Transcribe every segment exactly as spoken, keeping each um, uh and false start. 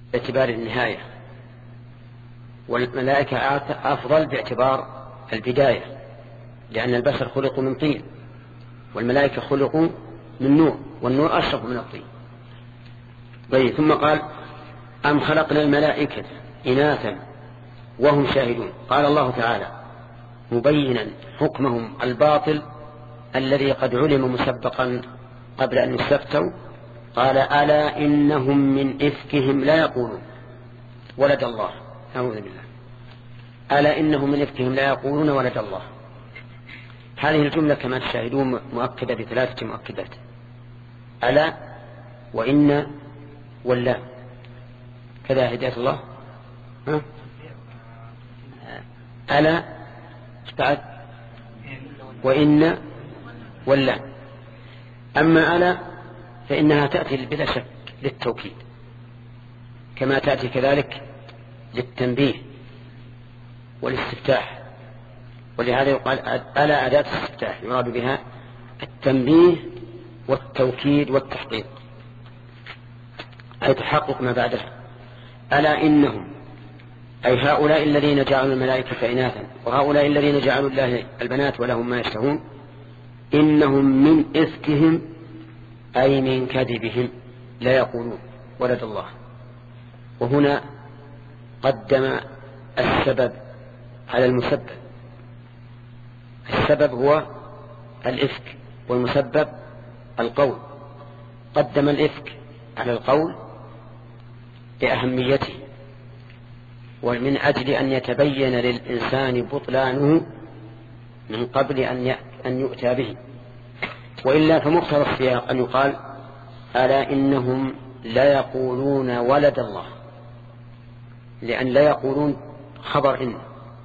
باعتبار النهاية، والملائكة أفضل باعتبار البداية، لأن البشر خلقوا من طين والملائكة خلقوا من نور، والنور أشرف من الطين. طيب ثم قال أم خلقنا الملائكة إناثا وهم شاهدون. قال الله تعالى مبينا حكمهم الباطل الذي قد علم مسبقا قبل أن يستفتوا، قال ألا إنهم من إفكهم لا يقولون ولد الله. أعوذ بالله. ألا إنهم من إفكهم لا يقولون ولد الله. هذه الجملة كما تشاهدون مؤكدة بثلاثة مؤكدات: ألا وإن واللا. كذا هداية الله. ها؟ ألا بعد وإن واللا. أما ألا فإنها تأتي بلا شك للتوكيد، كما تأتي كذلك للتنبيه والاستفتاح، ولهذا يقال ألا أداة الاستفتاح يراد بها التنبيه والتوكيد والتحقيق، أي تحقق ما بعدها. ألا إنهم أي هؤلاء الذين جعلوا الملائكة إناثا وهؤلاء الذين جعلوا الله البنات ولهم ما يشتهون، إنهم من إفكهم أي من كذبهم لا يقولون ولد الله. وهنا قدم السبب على المسبب. السبب هو الإفك والمسبب القول. قدم الإفك على القول لأهميته ومن أجل أن يتبين للإنسان بطلانه من قبل أن يؤتى به، وإلا فمقتضى السياق أن يقال ألا إنهم لا يقولون ولد الله، لأن لا يقولون خبر إن،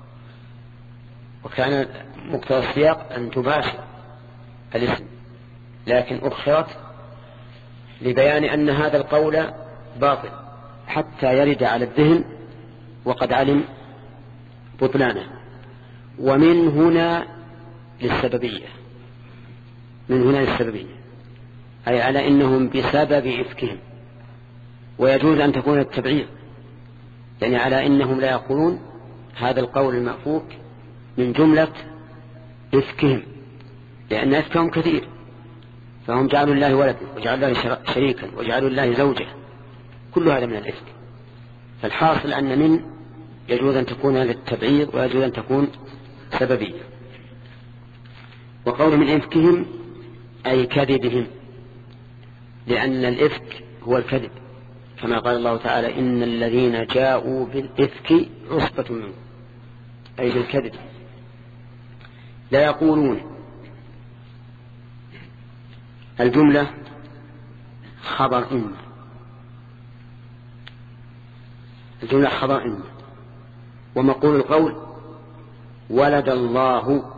وكان مقتضى السياق أن تباشر الاسم، لكن أخرت لبيان أن هذا القول باطل حتى يرد على الذهن وقد علم بطلانه. ومن هنا للسببية، من هنا للسببية أي على إنهم بسبب إفكهم، ويجوز أن تكون التبعير، يعني على إنهم لا يقولون هذا القول المأفوك من جملة إفكهم، لأن إفكهم كثير، فهم جعلوا الله ولدا وجعلوا الله شريكا وجعلوا الله زوجة، كل هذا من الإفك. فالحاصل أن من يجوز أن تكون للتبعير ويجوز أن تكون سببية. وقول من إفكهم أي كذبهم، لأن الإفك هو الكذب، كما قال الله تعالى إن الذين جاءوا بالإفك عصبة منهم، أي بالكذب. لا يقولون الجملة خبر إن، الجملة خبر إن، ومقول القول ولد الله.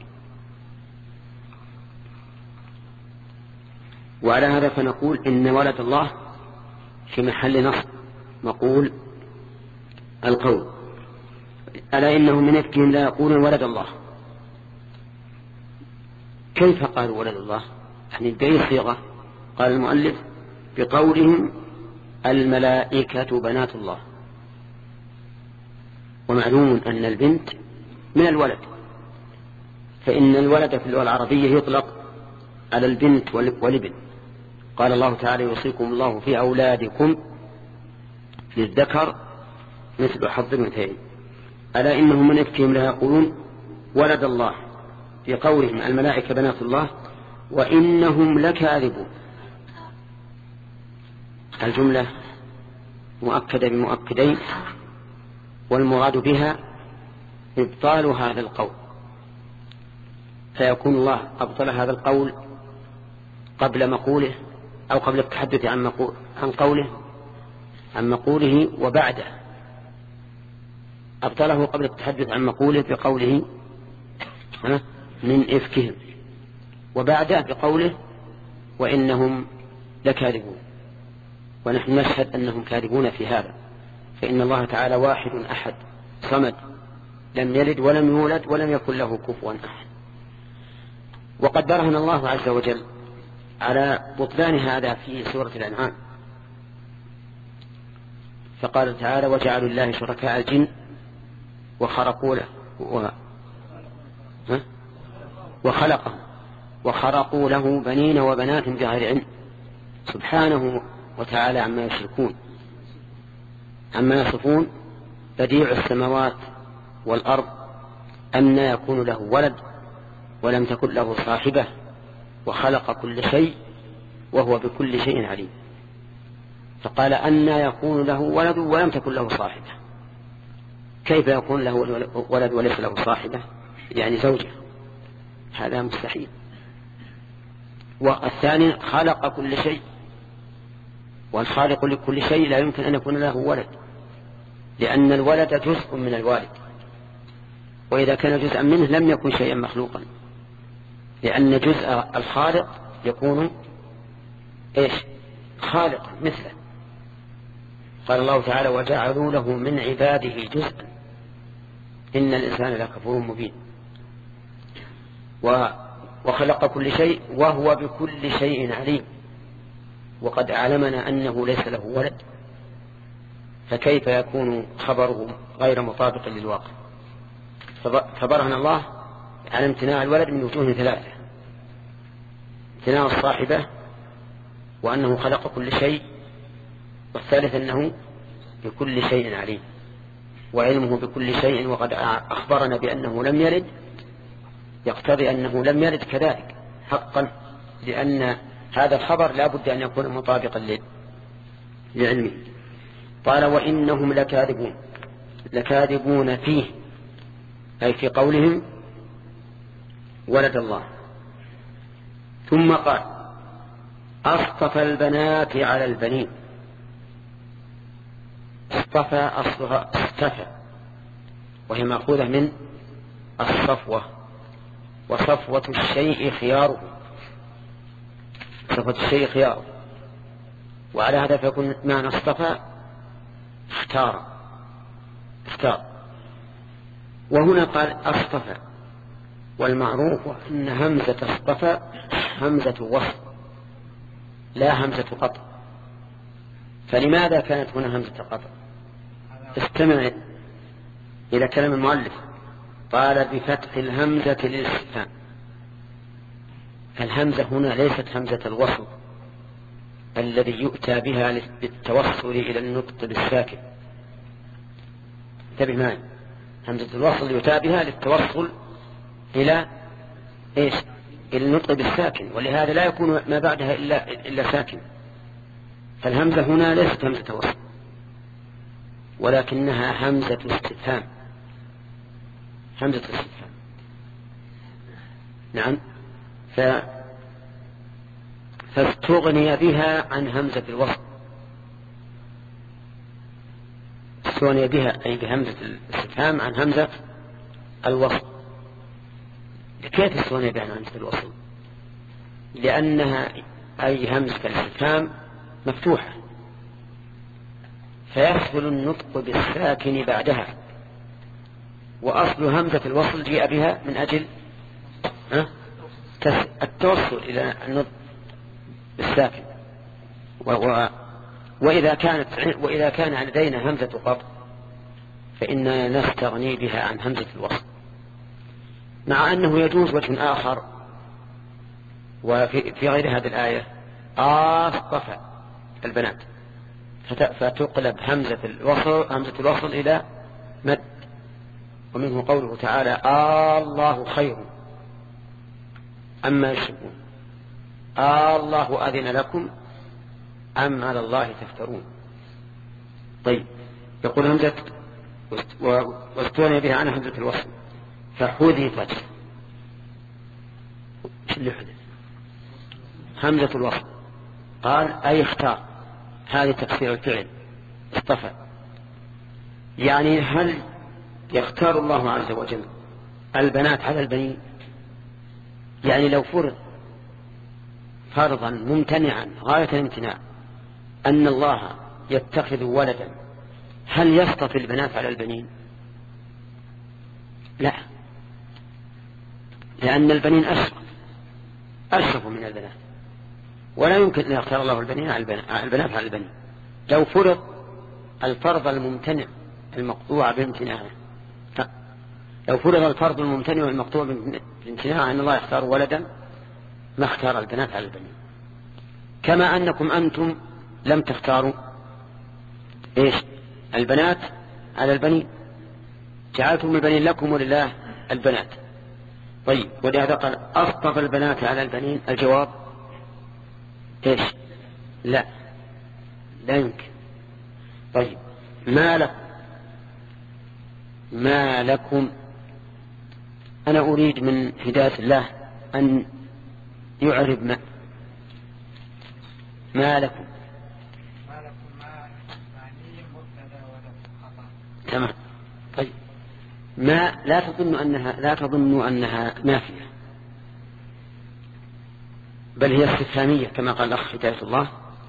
وعلى هذا فنقول إن ولد الله في محل نصب مقول القول. ألا إنهم من إفكهم لا يقولون ولد الله. كيف قالوا ولد الله؟ يعني بأي صيغة؟ قال المؤلف بقولهم الملائكة بنات الله. ومعلوم أن البنت من الولد، فإن الولد في اللغة العربية يطلق على البنت والابن. قال الله تعالى يوصيكم الله في أولادكم للذكر مثل حظ الأنثيين. ألا إنهم من إفكهم لا يقولون ولد الله في قولهم الملائكة بنات الله وإنهم لكاذبون. الجملة مؤكدة بمؤكدين، والمراد بها إبطال هذا القول، فيكون الله أبطل هذا القول قبل مقوله أو قبل التحدث عن, مقول عن قوله عن مقوله وبعده. أبطله قبل التحدث عن مقوله بقوله من إفكهم، وبعده بقوله وإنهم لكاذبون. ونحن نشهد أنهم كاذبون في هذا، فإن الله تعالى واحد أحد صمد لم يلد ولم يولد ولم يكن له كفوا أحد. وقد برهن الله عز وجل على بطلان هذا في سورة الأنعام فقال تعالى وجعلوا الله شركاء الجن وخرقوا له و... وخلقه وخرقوا له بنين وبنات بغير علم سبحانه وتعالى عما يشركون عما يصفون بديع السماوات والأرض أن يكون له ولد ولم تكن له صاحبة وخلق كل شيء وهو بكل شيء عليم. فقال أن يكون له ولد ولم تكن له صاحبة. كيف يكون له ولد وليس له صاحبة؟ يعني زوجة، هذا مستحيل. والثاني خلق كل شيء، والخالق لكل شيء لا يمكن أن يكون له ولد، لأن الولد جزء من الوالد، وإذا كان جزءا منه لم يكن شيئا مخلوقا، لأن جزء الخالق يكون إيش؟ خالق مثله. قال الله تعالى وجعلوا له من عباده جزءا إن الإنسان لكفور مبين. وخلق كل شيء وهو بكل شيء عليم، وقد أعلمنا أنه ليس له ولد، فكيف يكون خبره غير مطابق للواقع؟ فبرهن الله على امتناع الولد من وجوه ثلاثة: امتناع الصاحبة، وأنه خلق كل شيء، والثالث أنه بكل شيء عليم وعلمه بكل شيء. وقد أخبرنا بأنه لم يلد، يقتضي أنه لم يلد كذلك حقا، لأن هذا الخبر لا بد أن يكون مطابقا لعلمه. قال وإنهم لكاذبون، لكاذبون فيه أي في قولهم ولد الله. ثم قال أصطفى البنات على البنين. اصطفى أصلها اصطفى، وهي مأخوذة من الصفوة، وصفوة الشيء خياره، صفوة الشيء خياره، وعلى هذا فيكون معنى اصطفى اختار اختار. وهنا قال اصطفى، والمعروف أن همزة اصطفى همزة وصل لا همزة قطع. فلماذا كانت هنا همزة قطع؟ استمع إلى كلام المؤلف. قال بفتح الهمزة للاستفهام. الهمزة هنا ليست همزة الوصل الذي يؤتى بها للتوصل إلى النطق بالساكن. انتبه معي، همزة الوصل يؤتى بها للتوصل إلى إيش؟ إلى النطق بالساكن، ولهذا لا يكون ما بعدها إلا, إلا ساكن. فالهمزة هنا ليست همزة وصل، ولكنها همزة استفهام، همزة استفهام. نعم. ف... فاستغني بها عن همزة الوصل. استغني بها أي بهمزة الاستفهام عن همزة الوصل. كيف استغني بها عن همزة الوصل؟ لأنها أي همزة الاستفهام مفتوحة، فيحصل النطق بالساكن بعدها، وأصل همزة الوصل جاء بها من أجل التوصل إلى النطق بالساكن. وإذا كانت وإذا كان لدينا همزة قطع فإننا نستغني بها عن همزة الوصل، مع أنه يجوز وجه آخر وفي في غير هذه الآية أصطفى البنات، فتقلب همزة الوصل همزة الوصل إلى مد. ومنه قوله تعالى الله خير أما يشركون، الله أذن لكم أم على الله تفترون. طيب، يقول همزة واستغني بها عن همزة الوصل فحذفت. ايش اللي حذف؟ همزة الوصل. قال أي اختار، هذه تفسير الفعل اصطفى. يعني هل يختار الله عز وجل البنات على البنين؟ يعني لو فرض فرضا ممتنعا غاية الامتناع أن الله يتخذ ولدا، هل يصطفي البنات على البنين؟ لا، لأن البنين أشرف أشرف من البنات، ولا يمكن أن يختار الله البنين على البنات على البنين. لو فرض الفرض الممتنع المقطوع بامتناعه. لو فرض الفرض الممتنع المقطوع بامتناعه أن الله يختار ولدا ما اختار البنات على البنين، كما أنكم أنتم لم تختاروا إيش البنات على البنين، جعلتم البنين لكم ولله البنات. طيب ولهذا قال أصطفى البنات على البنين، الجواب إيش؟ لا لا يمكن. طيب ما لكم ما لكم أنا أريد من هداية الله أن يعرب ما ما لكم. تمام. طيب ما لا تظن أنها لا تظن أنها نافية، بل هي استفهامية كما قال الأخ هداية الله،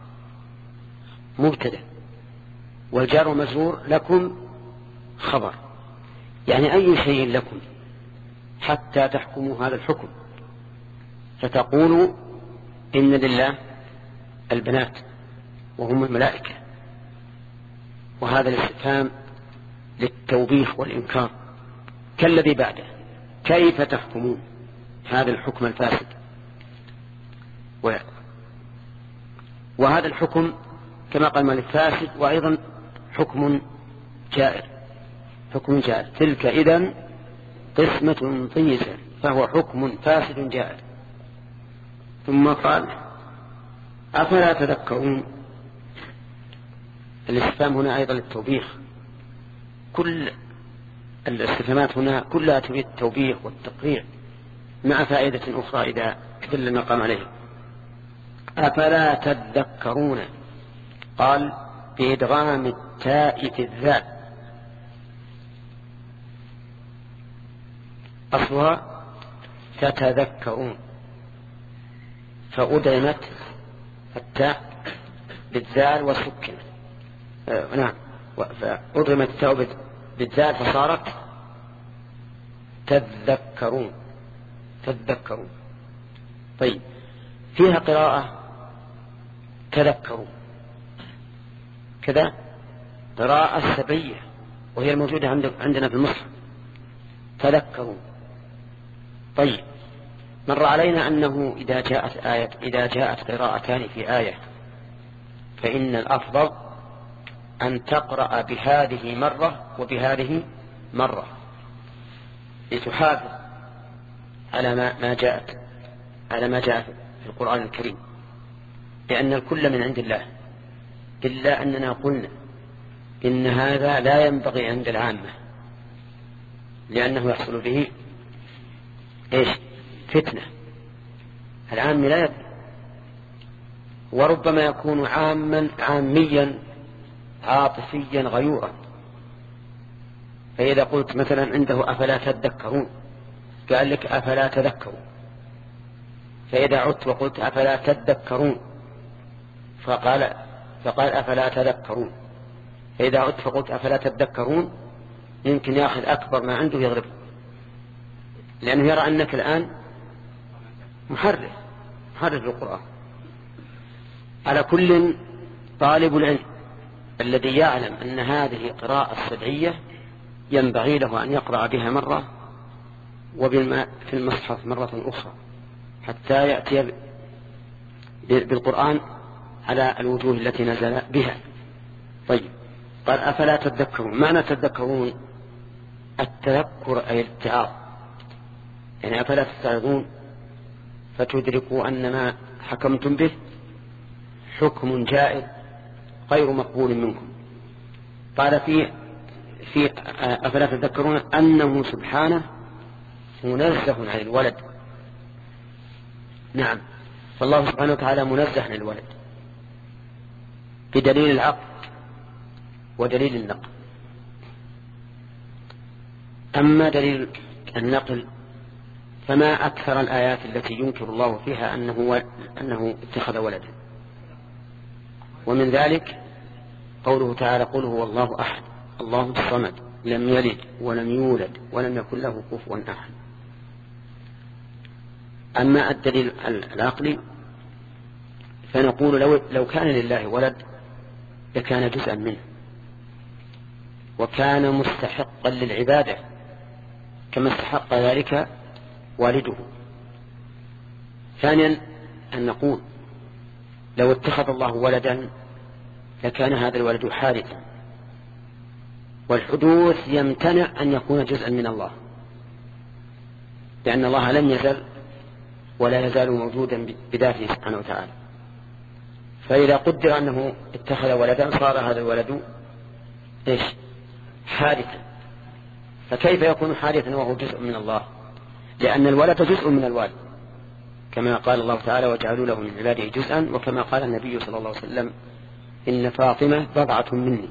مبتدأ والجار ومجرور لكم خبر، يعني أي شيء لكم حتى تحكموا هذا الحكم، فتقولوا إن لله البنات وهم الملائكة، وهذا الاستفهام للتوبيخ والإنكار كالذي بعده، كيف تحكمون هذا الحكم الفاسد. وهذا الحكم كما قال مالك فاسد، وأيضا حكم جائر حكم جائر تلك إذن قسمة ضيزى، فهو حكم فاسد جائر. ثم قال أفلا تذكرون. الاستفهام هنا أيضا للتوبيخ، كل الاستفهامات هنا كلها تريد التوبيخ والتقريع مع فائدة أخرى إذا دل المقام عليه. أفلا تذكرون قال بإدغام التاء في الذال، أصلها تتذكرون، فأدغمت التاء بالذال وسكنت آه نعم فأدغمت التاء بالذال فصارت تذكرون تذكرون. طيب فيها قراءة تذكروا كذا، قراءة سبية وهي الموجودة عندنا في المصحف تذكروا. طيب مر علينا أنه إذا جاءت آية إذا جاءت قراءتان في آية فإن الأفضل أن تقرأ بهذه مرة وبهذه مرة لتحافظ على ما ما جاءت على ما جاء في القرآن الكريم، لأن الكل من عند الله، إلا أننا قلنا إن هذا لا ينبغي عند العامة، لأنه يحصل به إيش فتنة، العام لا يدري، وربما يكون عاما عاميا عاطفيا غيورا. فإذا قلت مثلا عنده أفلا تذكرون قال لك أفلا تذكرون، فإذا عدت وقلت أفلا تذكرون فقال فقال أفلا تذكرون، فإذا عدت فقلت أفلا تذكرون يمكن يأخذ أكبر ما عنده يضربه، لأنه يرى أنك الآن محرف محرف للقرآن. على كل طالب العلم الذي يعلم أن هذه قراءة سبعية ينبغي له أن يقرأ بها مرة وبالماء في المصحف مرة أخرى حتى يأتي بالقرآن على الوجوه التي نزل بها. طيب قال أفلا تذكرون، معنى تذكرون التذكر أي الاتعاظ، يعني أفلا تستعظون فتدركوا أن ما حكمتم به حكم جائر غير مقبول منكم. قال في في أفلا تذكرون أنه سبحانه منزه عن الولد. نعم، فالله سبحانه وتعالى منزه عن الولد بدليل العقل ودليل النقل. أما دليل النقل فما أكثر الآيات التي ينكر الله فيها أنه, أنه اتخذ ولدا، ومن ذلك قوله تعالى قل هو الله أحد الله الصمد لم يلد ولم يولد ولم يكن له كفوا أحد. أما الدليل العقلي فنقول لو, لو كان لله ولد لكان جزءا منه، وكان مستحقا للعبادة كما استحق ذلك والده. ثانيا أن نقول لو اتخذ الله ولدا لكان هذا الولد حادثا، والحدوث يمتنع أن يكون جزءا من الله، لأن الله لم يزل ولا يزال موجودا بذاته سبحانه وتعالى. فإذا قدر أنه اتخذ ولدا صار هذا الولد إيش؟ حادثا. فكيف يكون حادثا وهو جزء من الله؟ لأن الولد جزء من الوالد، كما قال الله تعالى وجعلوا له من عباده جزءا، وكما قال النبي صلى الله عليه وسلم إن فاطمة بضعة مني.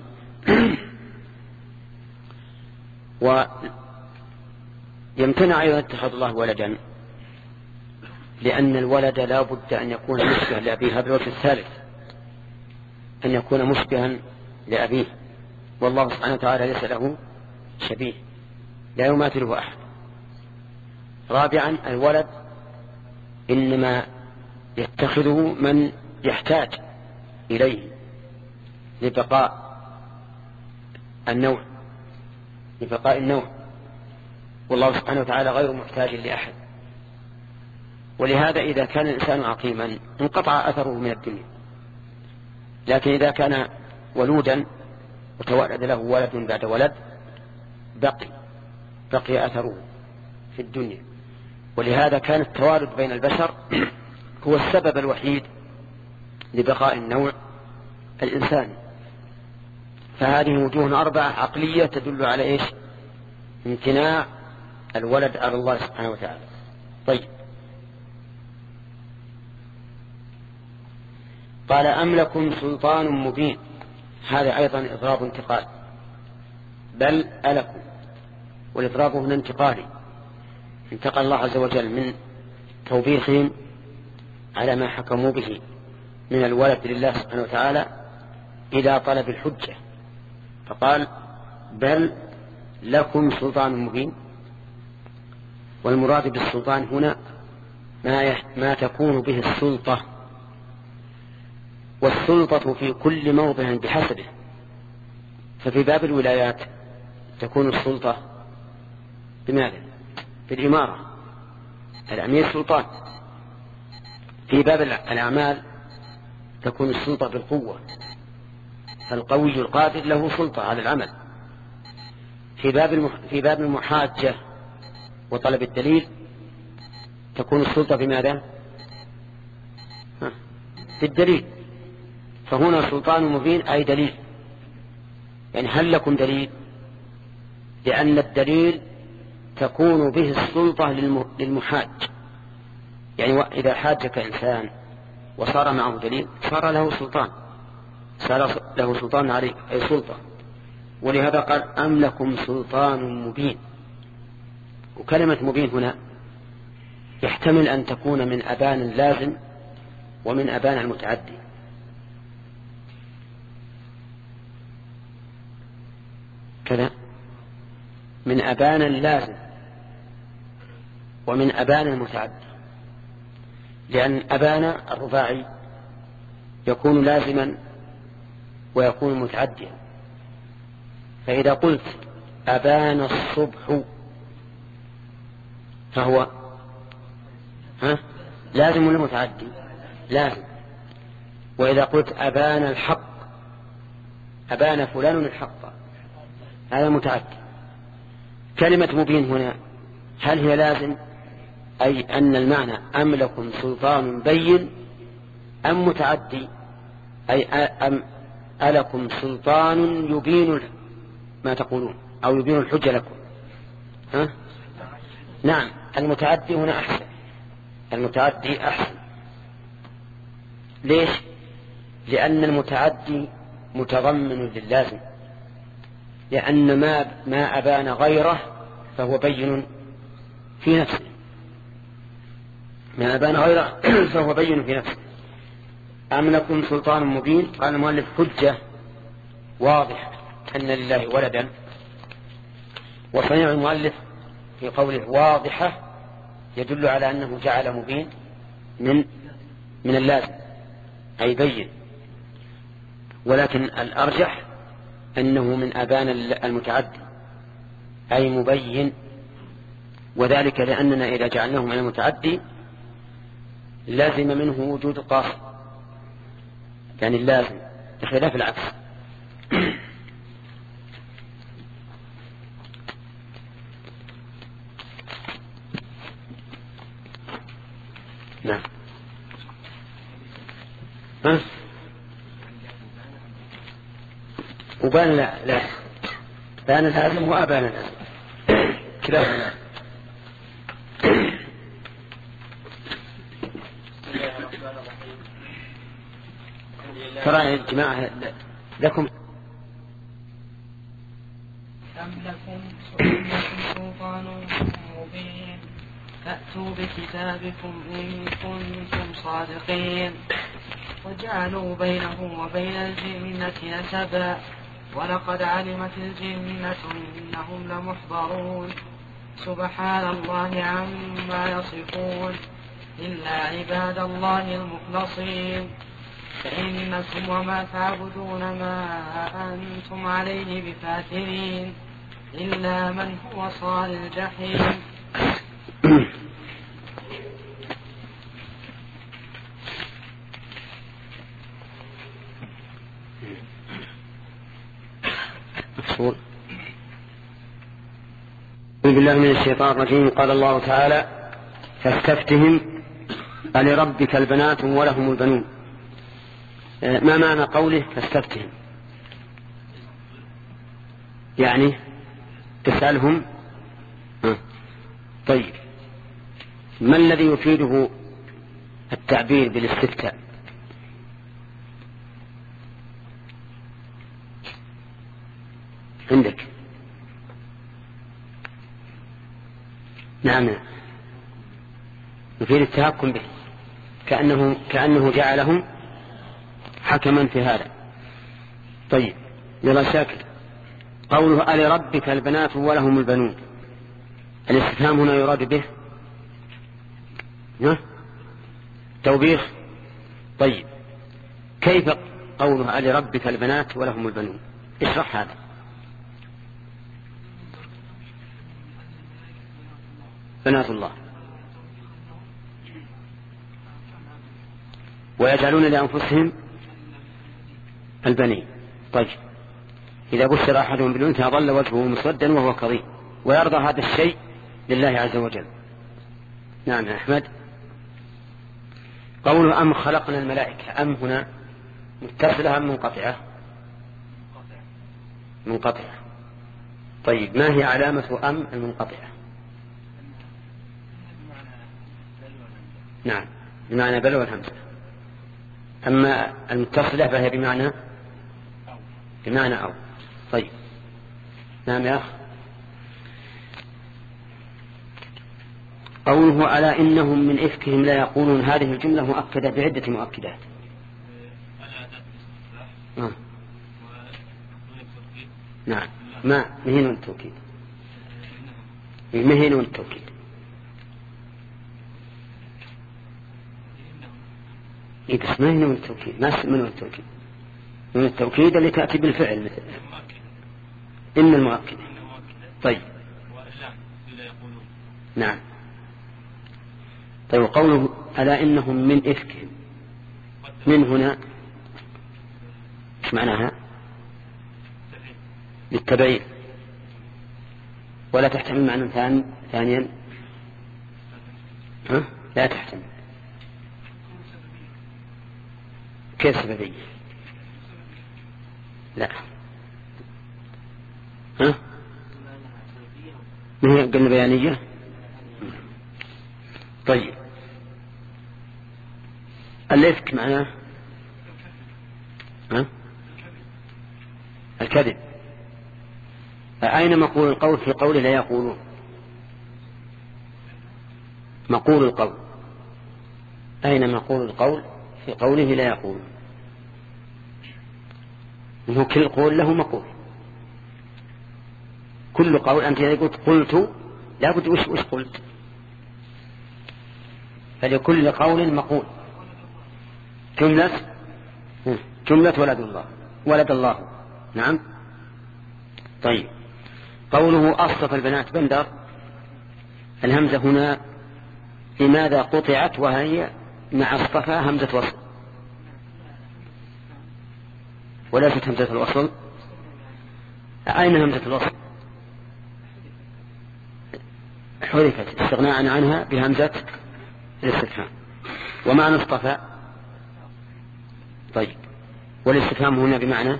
ويمتنع أيضا اتخاذ الله ولدا لأن الولد لا بد أن يكون مشبها لأبيه. هذا الوجه الثالث، أن يكون مشبها لأبيه، والله سبحانه وتعالى ليس له شبيه لا يماثله أحد. رابعا الولد إنما يتخذه من يحتاج إليه لبقاء النوع لبقاء النوع والله سبحانه وتعالى غير محتاج لأحد. ولهذا إذا كان الإنسان عقيما انقطع أثره من الدنيا، لكن إذا كان ولودا وتولد له ولد بعد ولد بقي بقي أثره في الدنيا. ولهذا كان التوارد بين البشر هو السبب الوحيد لبقاء النوع الإنساني. فهذه وجوه أربعة عقلية تدل على إيش؟ امتناع الولد على الله سبحانه وتعالى. طيب، قال أم لكم سلطان مبين، هذا أيضا إضراب انتقال، بل ألكم، والإضراب هنا انتقالي، انتقل الله عز وجل من توبيخهم على ما حكموا به من الولد لله سبحانه وتعالى إلى طلب الحجة، فقال بل لكم سلطان مبين. والمراد بالسلطان هنا ما, ما تكون به السلطة، والسلطة في كل موضع بحسبه. ففي باب الولايات تكون السلطة بماذا؟ بالإمارة، الأمير سلطان. في باب الأعمال تكون السلطة بالقوة، فالقوي القادر له سلطة على العمل. في باب المح... في باب المحاجة وطلب الدليل تكون السلطة بماذا؟ ها؟ في الدليل. فهنا سلطان مبين أي دليل، يعني هل لكم دليل؟ لأن الدليل تكون به السلطة للمحاج، يعني إذا حاجك إنسان وصار معه دليل صار له سلطان، صار له سلطان عليك أي سلطة. ولهذا قال أم لكم سلطان مبين. وكلمة مبين هنا يحتمل أن تكون من أبان اللازم ومن أبان المتعدي. كذا من أبان اللازم ومن أبان المتعدي، لأن أبان الرباعي يكون لازما ويكون متعديا. فإذا قلت أبان الصبح فهو ها لازم ولا متعدي؟ لازم. وإذا قلت أبان الحق، أبان فلان الحق، هذا متعدي. كلمة مبين هنا هل هي لازم، أي أن المعنى أم لكم سلطان بين، أم متعدي أي أم ألكم سلطان يبين ما تقولون أو يبين الحجة لكم؟ ها؟ نعم، المتعدي هنا أحسن، المتعدي أحسن. ليش؟ لأن المتعدي متضمن للازم، لأن ما ما أبان غيره فهو بين في نفسه، ما أبان غيره فهو بين في نفسه. أم لكم سلطان مبين، قال المؤلف حجة واضح أن لله ولدا. وصنيع المؤلف في قوله واضحة يدل على أنه جعل مبين من من اللازم أي بين، ولكن الأرجح أنه من أبان المتعدي أي مبين، وذلك لأننا إذا جعلناه من المتعدي لازم منه وجود القاصد، يعني اللازم بخلاف العكس. نعم. ها؟ وبان لا لا بان لازم وأبان لازم كلاهما. ترى يا جماعة لكم أم لكم سلطان مبين فأتوا بكتابكم إن كنتم صادقين. وجعلوا بينه وبين الجنة نسبا ولقد علمت الجنة إنهم لمحضرون. سبحان الله عما يصفون إلا عباد الله المخلصين. فإنكم وما تعبدون ما أنتم عليه بفاترين إلا من هو صال الجحيم. أعوذ بالله من الشيطان الرجيم. قال الله تعالى فاستفتهم ألربك البنات ولهم البنون. ما معنى قوله فاستفتهم؟ يعني تسألهم. طيب ما الذي يفيده التعبير بالاستفتاء؟ عندك؟ نعم، يفيد التهكم به، كأنه, كأنه جعلهم حكما في هذا. طيب يلا شاكر، قوله ألربك البنات ولهم البنون، الاستفهام هنا يراد به توبيخ. طيب كيف قوله ألربك البنات ولهم البنون؟ اشرح هذا. بنات الله ويجعلون لأنفسهم البنين. طيب إذا بشر أحدهم بالأنثى ظل وجهه مسودا وهو كظيم ويرضى هذا الشيء لله عز وجل. نعم يا أحمد. قوله أم خلقنا الملائكة، أم هنا متصلة أم منقطعة؟ منقطعة. طيب ما هي علامة أم المنقطعة؟ نعم بمعنى بل والهمزة. أما المتصلة فهي بمعنى بمعنى أو. طيب نعم يا أخ. قوله ألا إنهم من إفكهم لا يقولون، هذه الجملة مؤكدة بعدة مؤكدات. آه. نعم ما مهين التوكيد، مهين التوكيد. إيه بس ما هي من التوكيد، ما من التوكيد، من التوكيد اللي تأتي بالفعل مثل إن المؤكد. طيب نعم. طيب قوله ألا إنهم من إفكهم، من هنا ايش معناها؟ للتبعيد ولا تحتمل معنى ثاني ثانيا؟ ها؟ لا تحتمل. كيف سببية؟ لا. ها؟ ما هي قلنا بيانية؟ طيب الإفك معناه ها؟ الكذب. أين مقول القول في قوله لا يقولون؟ مقول القول أين مقول القول في قوله لا يقولون؟ إنه كل قول له مقول. كل قول أنت إذا قلت قلت لا بد وش وش قلت، فلكل قول مقول. جملة جملة ولد الله ولد الله. نعم طيب قوله أصطفى البنات بندر، الهمزة هنا لماذا قطعت وهي مع اصطفى همزة وصل وليست همزة الوصل؟ أين همزة الوصل؟ حركت استغناء عنها بهمزة الاستفهام. ومعنى اصطفى طيب، والاستفهام هنا بمعنى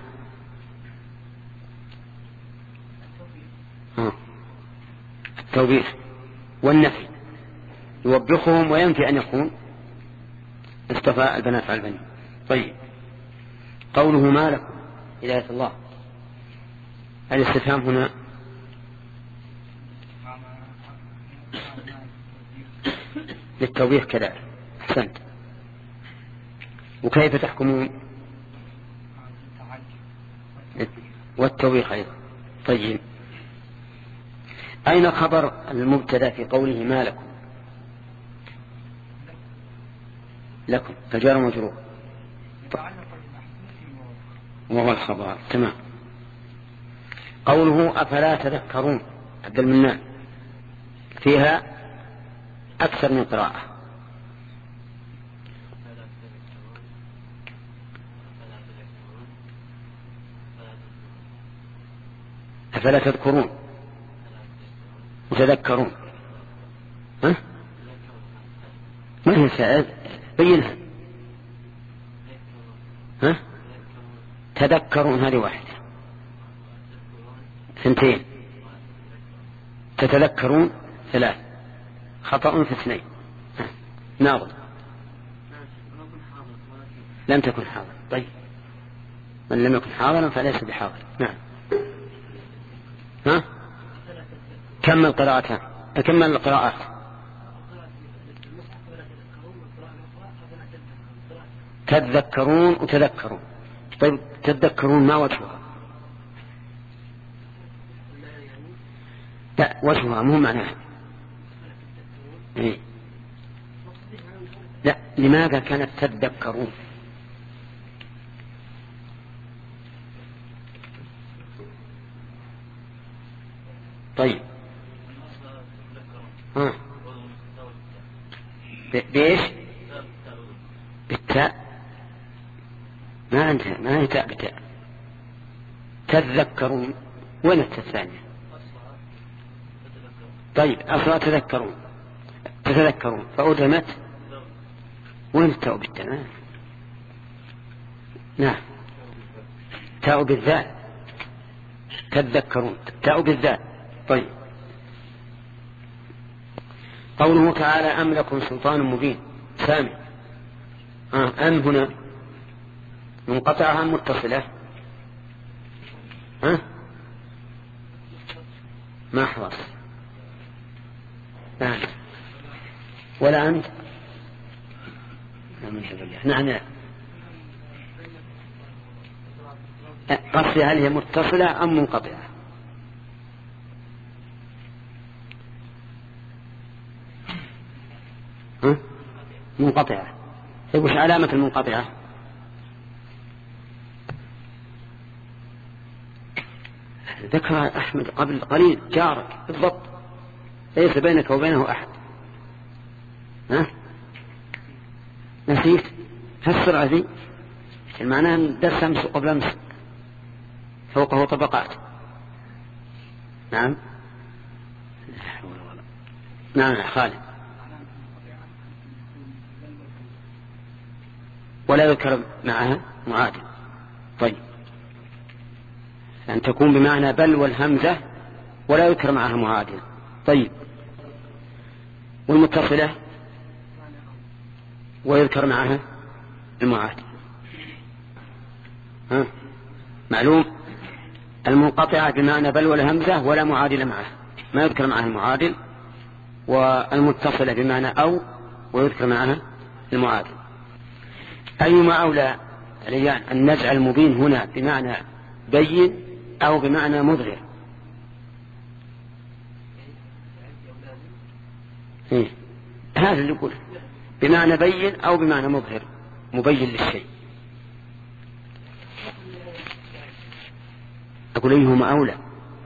ها التوبيخ والنفي، يوبخهم وينفي أن يكون اصطفى البنات على البنين. طيب قوله ما لكم هداية الله، الاستفهام هنا للتوبيخ كذلك. أحسنت. وكيف تحكمون؟ والتوبيخ أيضا. طيب أين خبر المبتدأ في قوله ما لكم؟ لكم فجار مجرور وهو الخبر. تمام. قوله أفلا تذكرون عبد المنان فيها أكثر من قراءة. أفلا تذكرون وتذكرون، ها؟ ما هي سائل بينها. ها؟ تذكرون هذه واحدة. ثنتين. تتذكرون ثلاث. خطأ في اثنين. ناظر لم تكن حاضر. طيب من لم يكن حاضرا فليس بحاضر. نعم. ها؟ كمل قراءتها، كمل القراءات. تذكرون وتذكرون. طيب تذكرون ما وجهها؟ لا وجهها مو معناها. إيه؟ لا لماذا كانت تذكرون؟ طيب ها بإيش؟ بالتاء. ما أنت ما هي تاء بتاء. تذكرون وين التاء الثانية؟ طيب أصلا تذكرون تتذكرون فأدمت وين التاء بالتاء؟ نعم تاء بالذات. تذكرون تاء بالذات. طيب قوله تعالى أم لكم سلطان مبين. سامي آه. أم هنا منقطعة أم متصلة؟ ها؟ ما حرص. نعم ولا أنت؟ نعم لا. قصدي هل هي متصلة أم منقطعة؟ ها؟ منقطعة. طيب وش علامة المنقطعة؟ ذكر أحمد قبل قليل جارك بالضبط ليس بينك وبينه أحد. ها؟ نسيت؟ فسر هذه المعنى أن درس أمس قبل أمس فوقه طبقات. نعم نعم خالد. ولا يذكر معها معادل. طيب أن تكون بمعنى بل والهمزة ولا يذكر معها معادل. طيب والمتصلة ويذكر معها المعادل. ها؟ معلوم. المنقطعة بمعنى بل والهمزة ولا معادل معها ما يذكر معها المعادل، والمتصلة بمعنى أو ويذكر معها المعادل. أيما أولى عليان أن نجعل المبين هنا بمعنى بين أو بمعنى مظهر؟ إيه؟ هذا اللي يقول بمعنى بين أو بمعنى مظهر مبين للشيء. أقول أيهما أولى؟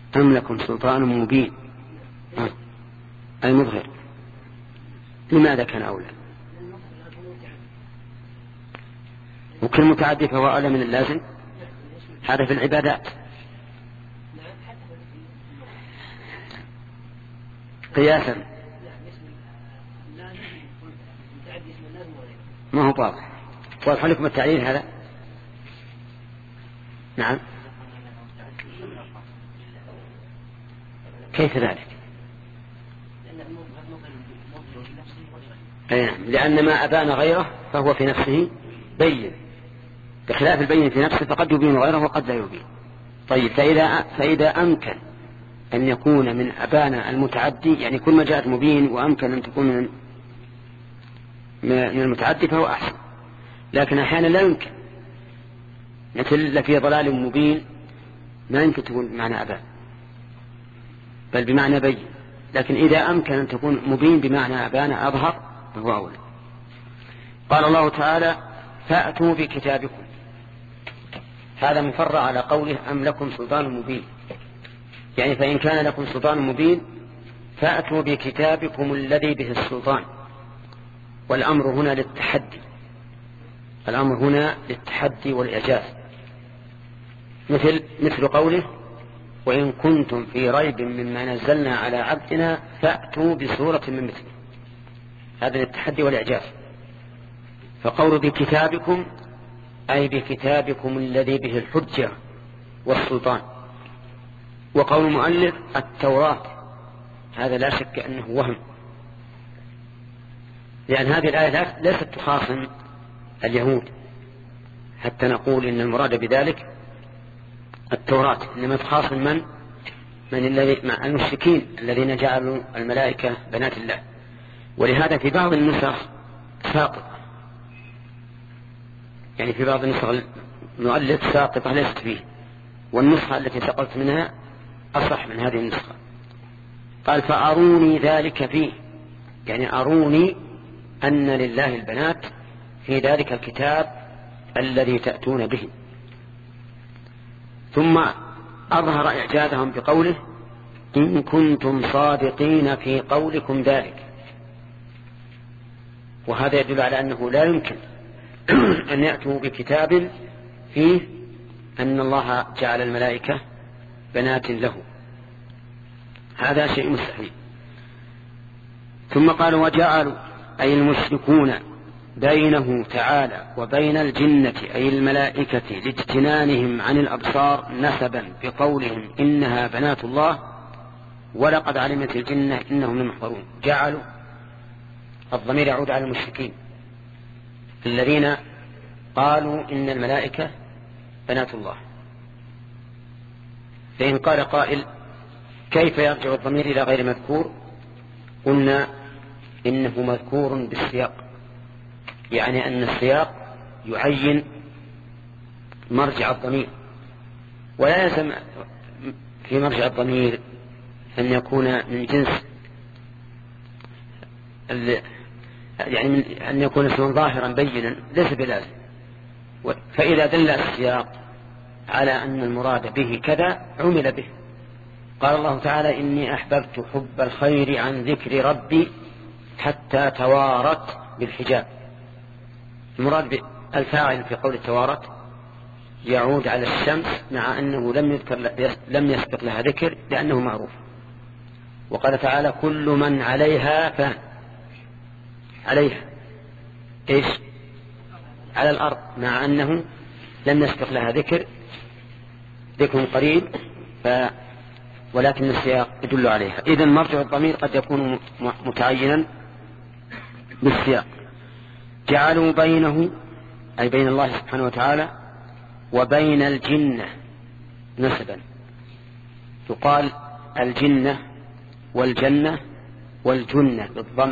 أم لكم سلطان مبين المظهر. لماذا كان أولى؟ وكل متعدي فهو أولى من اللازم. هذا في العبادات. قياسا ما هو واضح. واضح لكم التعليل هذا؟ نعم. كيف ذلك؟ أي نعم، لأن ما أبان غيره فهو في نفسه بين، بخلاف البين في نفسه فقد يبين غيره وقد لا يبين. طيب، فإذا, فإذا أمكن أن يكون من أبان المتعدي، يعني كل ما جاءت مبين وأمكن أن تكون من, من المتعدي فهو أحسن. لكن أحيانا لا يمكن، مثل لفي ضلال مبين ما يمكن تكون بمعنى أبان بل بمعنى بين. لكن إذا أمكن أن تكون مبين بمعنى أبان أظهر فهو أولى. قال الله تعالى فأتوا بكتابكم. هذا مفرع على قوله أم لكم سلطان مبين، يعني فإن كان لكم سلطان مبين فأتوا بكتابكم الذي به السلطان. والأمر هنا للتحدي، الأمر هنا للتحدي والإعجاز، مثل مثل قوله وإن كنتم في ريب مما نزلنا على عبدنا فأتوا بسورة من مثله. هذا للتحدي والإعجاز. فقول بكتابكم أي بكتابكم الذي به الحجة والسلطان. وقول المؤلف التوراة، هذا لا شك أنه وهم، لأن هذه الآية ليست تخاصم اليهود حتى نقول إن المراد بذلك التوراة، إنما تخاصم من من الذي مع المشركين الذين جعلوا الملائكة بنات الله. ولهذا في بعض النسخ ساقطة، يعني في بعض النسخ المؤلف ساقطة ليست فيه، والنسخة التي سقطت منها أصح من هذه النسخة. قال فأروني ذلك فيه، يعني أروني أن لله البنات في ذلك الكتاب الذي تأتون به. ثم أظهر إعجازهم بقوله إن كنتم صادقين في قولكم ذلك. وهذا يدل على أنه لا يمكن أن يأتوا بكتاب فيه أن الله جعل الملائكة بنات له، هذا شيء مستحيل. ثم قال وجعلوا أي المشركون بينه تعالى وبين الجنة أي الملائكة لاجتنانهم عن الأبصار نسبا بقولهم إنها بنات الله ولقد علمت الجنة إنهم لمحضرون. جعلوا الضمير يعود على المشركين الذين قالوا إن الملائكة بنات الله. فإن قال قائل كيف يرجع الضمير إلى غير مذكور؟ قلنا إنه مذكور بالسياق، يعني أن السياق يعين مرجع الضمير، ولا يلزم في مرجع الضمير أن يكون من جنس يعني من أن يكون اسما ظاهرا بينا، ليس بلازم. فإذا دل السياق على أن المراد به كذا عمل به. قال الله تعالى إني أحببت حب الخير عن ذكر ربي حتى توارت بالحجاب. المراد بالفاعل في قول توارت يعود على الشمس، مع أنه لم يذكر لم يسبق لها ذكر لأنه معروف. وقال تعالى كل من عليها فان، عليها إيش؟ على الأرض، مع أنه لم يسبق لها ذكر ذكر قريب ف ولكن السياق يدل عليها. إذن مرجع الضمير قد يكون متعينا بالسياق. جعلوا بينه أي بين الله سبحانه وتعالى وبين الجنة نسبا، يقال الجنة والجنة والجنة بالضم،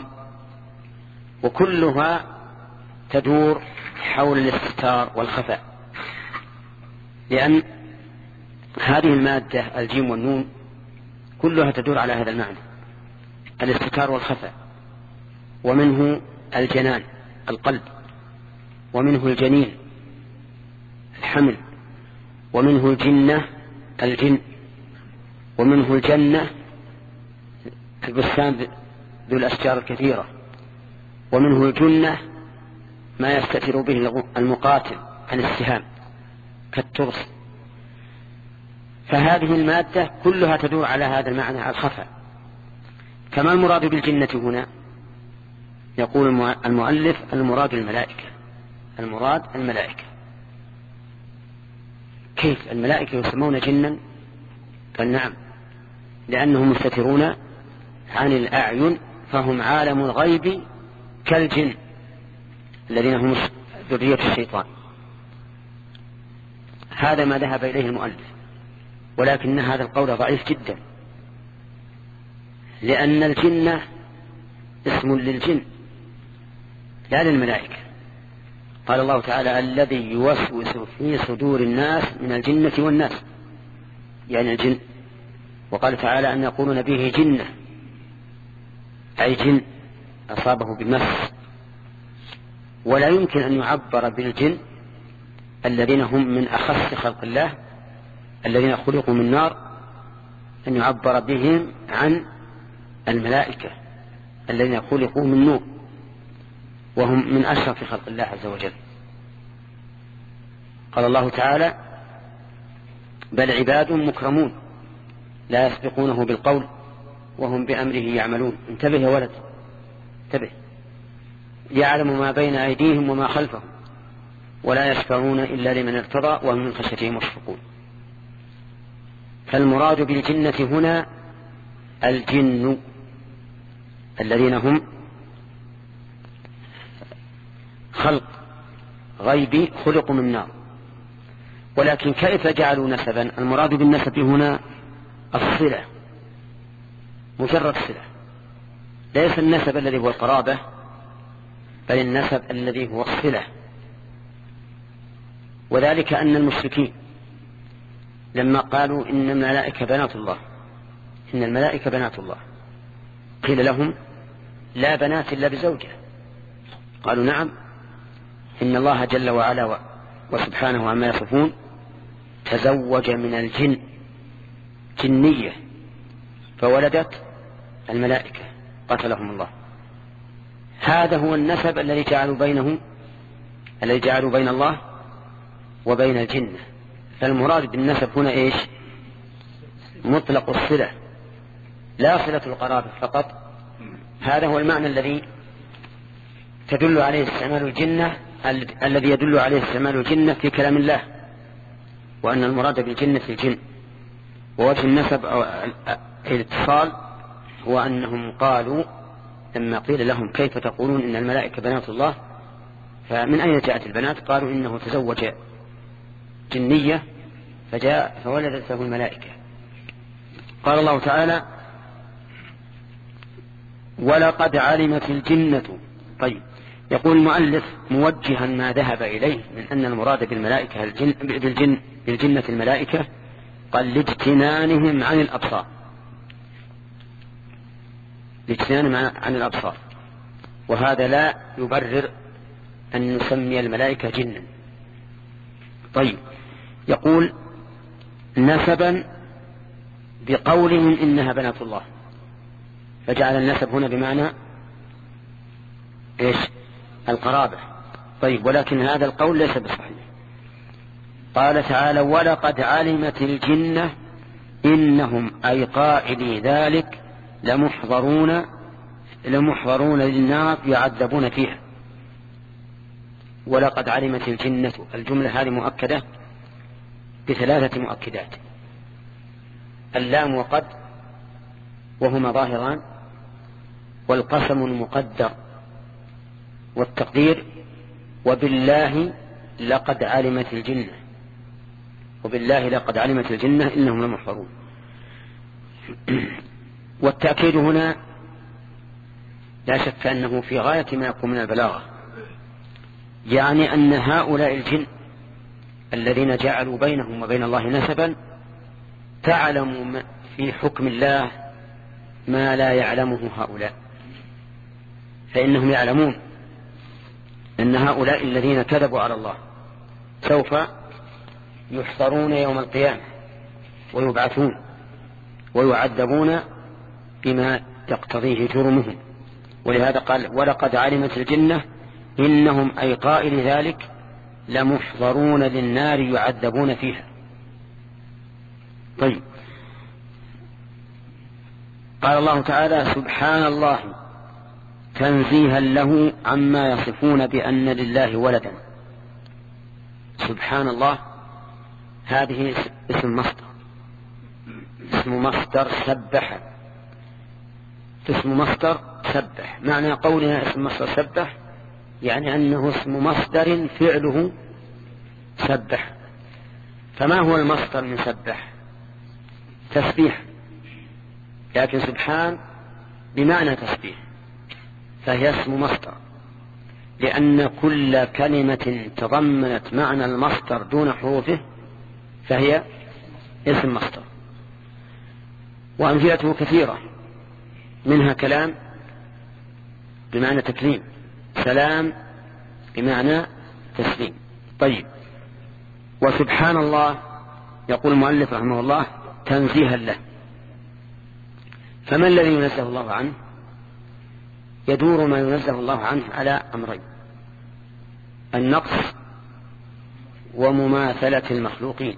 وكلها تدور حول الاستتار والخفاء، لأن هذه المادة الجيم والنون كلها تدور على هذا المعنى الاستتار والخفاء. ومنه الجنان القلب، ومنه الجنين الحمل، ومنه الجنة الجن. ومنه الجنة البستان ذو الأشجار الكثيرة، ومنه الجنة ما يستتر به المقاتل عن السهام كالترس. فهذه المادة كلها تدور على هذا المعنى على الخفاء. فما المراد بالجنة هنا؟ يقول المؤلف المراد الملائكة. المراد الملائكة. كيف الملائكة يسمون جنا؟ قال نعم، لأنهم مستترون عن الأعين، فهم عالم الغيب كالجن الذين هم ذرية الشيطان. هذا ما ذهب إليه المؤلف، ولكن هذا القول ضعيف جدا، لأن الجنة اسم للجن لا للملائكة. قال الله تعالى الذي يوسوس في صدور الناس من الجنة والناس، يعني الجن. وقال تعالى أن يقولون به جنة، أي جن أصابه بمس. ولا يمكن أن يعبر بالجن الذين هم من أخص خلق الله الذين خلقوا من نار، أن يعبر بهم عن الملائكة الذين خلقوا من نور وهم من أشرف خلق الله عز وجل. قال الله تعالى بل عباد مكرمون لا يسبقونه بالقول وهم بأمره يعملون. انتبه يا ولد، انتبه. يعلم ما بين أيديهم وما خلفهم ولا يشفعون إلا لمن ارتضى وهم من خشيته مشفقون. فالمراد بالجنة هنا الجن الذين هم خلق غيبي خلقوا من نار. ولكن كيف جعلوا نسبا؟ المراد بالنسب هنا الصلة، مجرد صلة، ليس النسب الذي هو القرابة، بل النسب الذي هو الصلة. وذلك أن المشركين لما قالوا إن الملائكة بنات الله إن الملائكة بنات الله قيل لهم لا بنات إلا بزوجة. قالوا نعم، إن الله جل وعلا وسبحانه عما يصفون تزوج من الجن جنية فولدت الملائكة قتلهم الله. هذا هو النسب الذي جعلوا بينه الذي جعلوا بين الله وبين الجنة. فالمراد بالنسب هنا إيش؟ مطلق الصلة، لا صلة القرابة فقط. هذا هو المعنى الذي تدل عليه استعمال الجنة الذي يدل عليه استعمال الجنة في كلام الله، وأن المراد بالجنة الجن. ووجه النسب أو الاتصال هو أنهم قالوا لما قيل لهم كيف تقولون إن الملائكة بنات الله، فمن أين جاءت البنات؟ قالوا إنه تزوج جنية فجاء فولدت له الملائكة. قال الله تعالى ولقد علمت الجنة. طيب، يقول المؤلف موجها ما ذهب إليه من أن المراد بالملائكة الجن بالجن بالجنة الملائكة، قال لاجتنانهم عن الأبصار، لاجتنانهم عن الأبصار، وهذا لا يبرر أن نسمي الملائكة جنا. طيب، يقول نسبا بقولهم إنها بنات الله، فجعل النسب هنا بمعنى إيش؟ القرابة. طيب، ولكن هذا القول ليس بصحيح. قال تعالى ولقد علمت الجنة إنهم أي قائلي ذلك لمحضرون لمحضرون للنار يعذبون فيها. ولقد علمت الجنة، الجملة هذه مؤكدة بثلاثة مؤكدات: اللام وقد وهما ظاهران، والقسم المقدر، والتقدير وبالله لقد علمت الجنة، وبالله لقد علمت الجنة إنهم لمحضرون. والتأكيد هنا لا شك أنه في غاية ما يكون من البلاغة، يعني أن هؤلاء الجن الذين جعلوا بينهم وبين الله نسبا تعلموا في حكم الله ما لا يعلمه هؤلاء، فإنهم يعلمون أن هؤلاء الذين كذبوا على الله سوف يحضرون يوم القيامة ويبعثون ويعذبون بما تقتضيه جرمهم. ولهذا قال ولقد علمت الجنة إنهم أي قائل ذلك لمحضرون للنار يعذبون فيها. طيب، قال الله تعالى سبحان الله تنزيها له عما يصفون بأن لله ولدا. سبحان الله هذه اسم مصدر، اسم مصدر سبح، اسم مصدر سبح. معنى قولنا اسم مصدر سبح يعني أنه اسم مصدر فعله سبح. فما هو المصدر من سبح؟ تسبيح، لكن سبحان بمعنى تسبيح، فهي اسم مصدر، لأن كل كلمة تضمنت معنى المصدر دون حروفه فهي اسم مصدر. وأمثلته كثيرة، منها كلام بمعنى تكريم، سلام بمعنى تسليم. طيب، وسبحان الله يقول المؤلف رحمه الله تنزيها له. فما الذي ينزه الله عنه؟ يدور ما ينزه الله عنه على أمرين: النقص ومماثلة المخلوقين.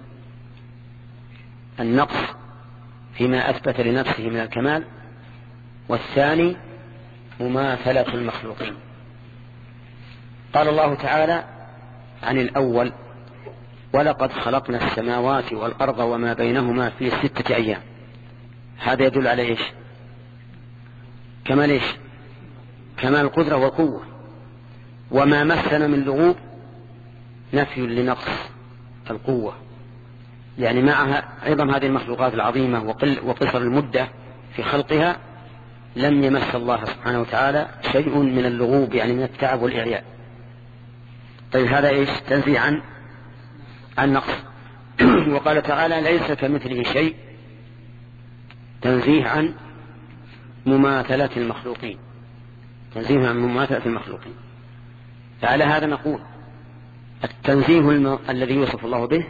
النقص فيما أثبت لنفسه من الكمال، والثاني مماثلة المخلوقين. قال الله تعالى عن الأول ولقد خلقنا السماوات والأرض وما بينهما في ستة أيام. هذا يدل على إيش؟ كمال إيش؟ كمال القدرة والقوة. وما مسنا من لغوب نفي لنقص القوة، يعني معها عظم هذه المخلوقات العظيمة وقصر المدة في خلقها لم يمس الله سبحانه وتعالى شيء من اللغوب، يعني من التعب والإعياء. طيب، هذا إيش؟ تنزيه عن عن نقص. وقال تعالى ليس كمثله شيء، تنزيه عن مماثلة المخلوقين، تنزيه عن مماثلة المخلوقين. فعلى هذا نقول التنزيه الم... الذي يوصف الله به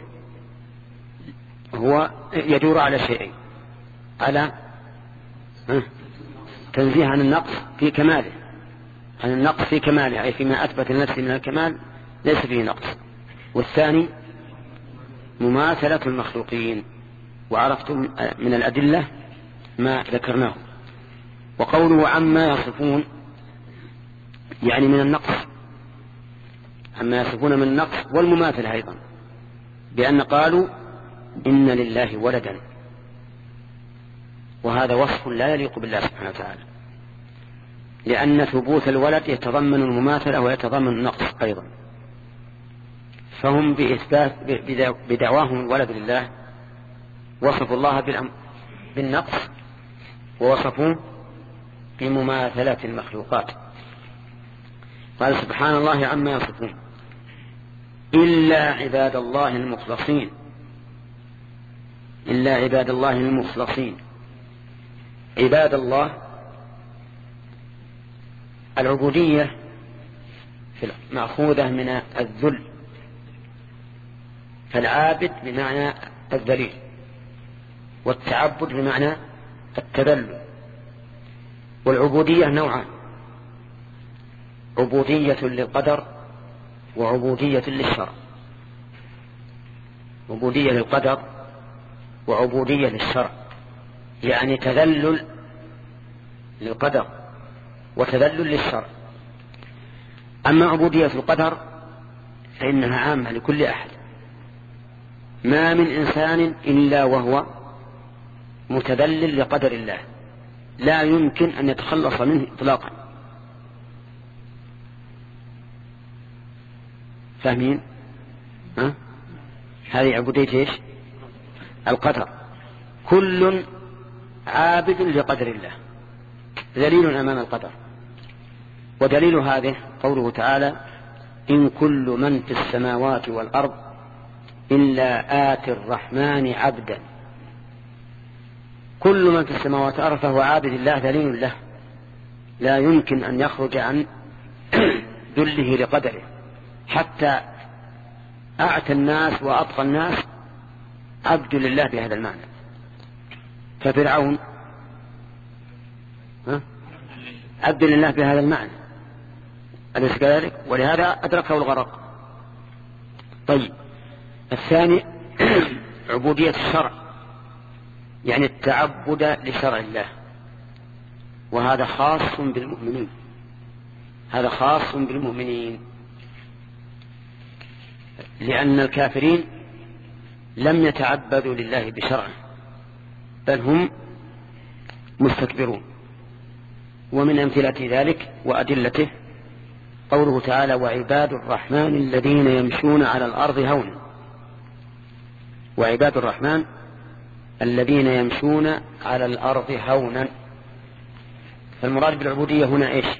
هو يدور على شيئين: على تنزيه عن النقص في كماله، عن النقص في كماله أي فيما أثبت لنفسه من الكمال ليس فيه نقص، والثاني مماثلة المخلوقين. وعرفتم من الأدلة ما ذكرناه. وقوله عما يصفون يعني من النقص، عما يصفون من النقص والمماثلة أيضا، بأن قالوا إن لله ولدا، وهذا وصف لا يليق بالله سبحانه وتعالى، لأن ثبوت الولد يتضمن المماثلة ويتضمن النقص أيضا. فهم بإثبات بدعواهم الولد لله وصفوا الله بالنقص ووصفوا بمماثلة المخلوقات. قال سبحان الله عما يصفون إلا عباد الله المخلصين، إلا عباد الله المخلصين. عباد الله العبودية مأخوذة من الذل، فالعابد بمعنى الذليل، والتعبد بمعنى التذلل. والعبودية نوعان: عبودية للقدر وعبودية للشرع. عبودية للقدر وعبودية للشرع، يعني تذلل للقدر وتذلل للشرع. أما عبودية القدر فإنها عامة لكل أحد، ما من إنسان إلا وهو متذلل لقدر الله، لا يمكن أن يتخلص منه إطلاقا. فاهمين؟ ها؟ هذه عبودية إيش؟ القدر. كل عابد لقدر الله، ذليل أمام القدر. ودليل هذه قوله تعالى إن كل من في السماوات والأرض إلا آتي الرحمن عبدا. كل من في السماوات والأرض فهو عابد الله ذليل له، لا يمكن أن يخرج عن ذله لقدره. حتى أعتى الناس وأطغى الناس عبد لله بهذا المعنى. ففرعون عبد لله بهذا المعنى، أليس كذلك؟ ولهذا أدركه الغرق. طيب، الثاني عبودية الشرع، يعني التعبد لشرع الله، وهذا خاص بالمؤمنين، هذا خاص بالمؤمنين، لأن الكافرين لم يتعبدوا لله بشرعه، بل هم مستكبرون. ومن أمثلة ذلك وأدلته قوله تعالى: وعباد الرحمن الذين يمشون على الأرض هونا. وعباد الرحمن الذين يمشون على الأرض هونا. فالمراد بالعبودية هنا إيش؟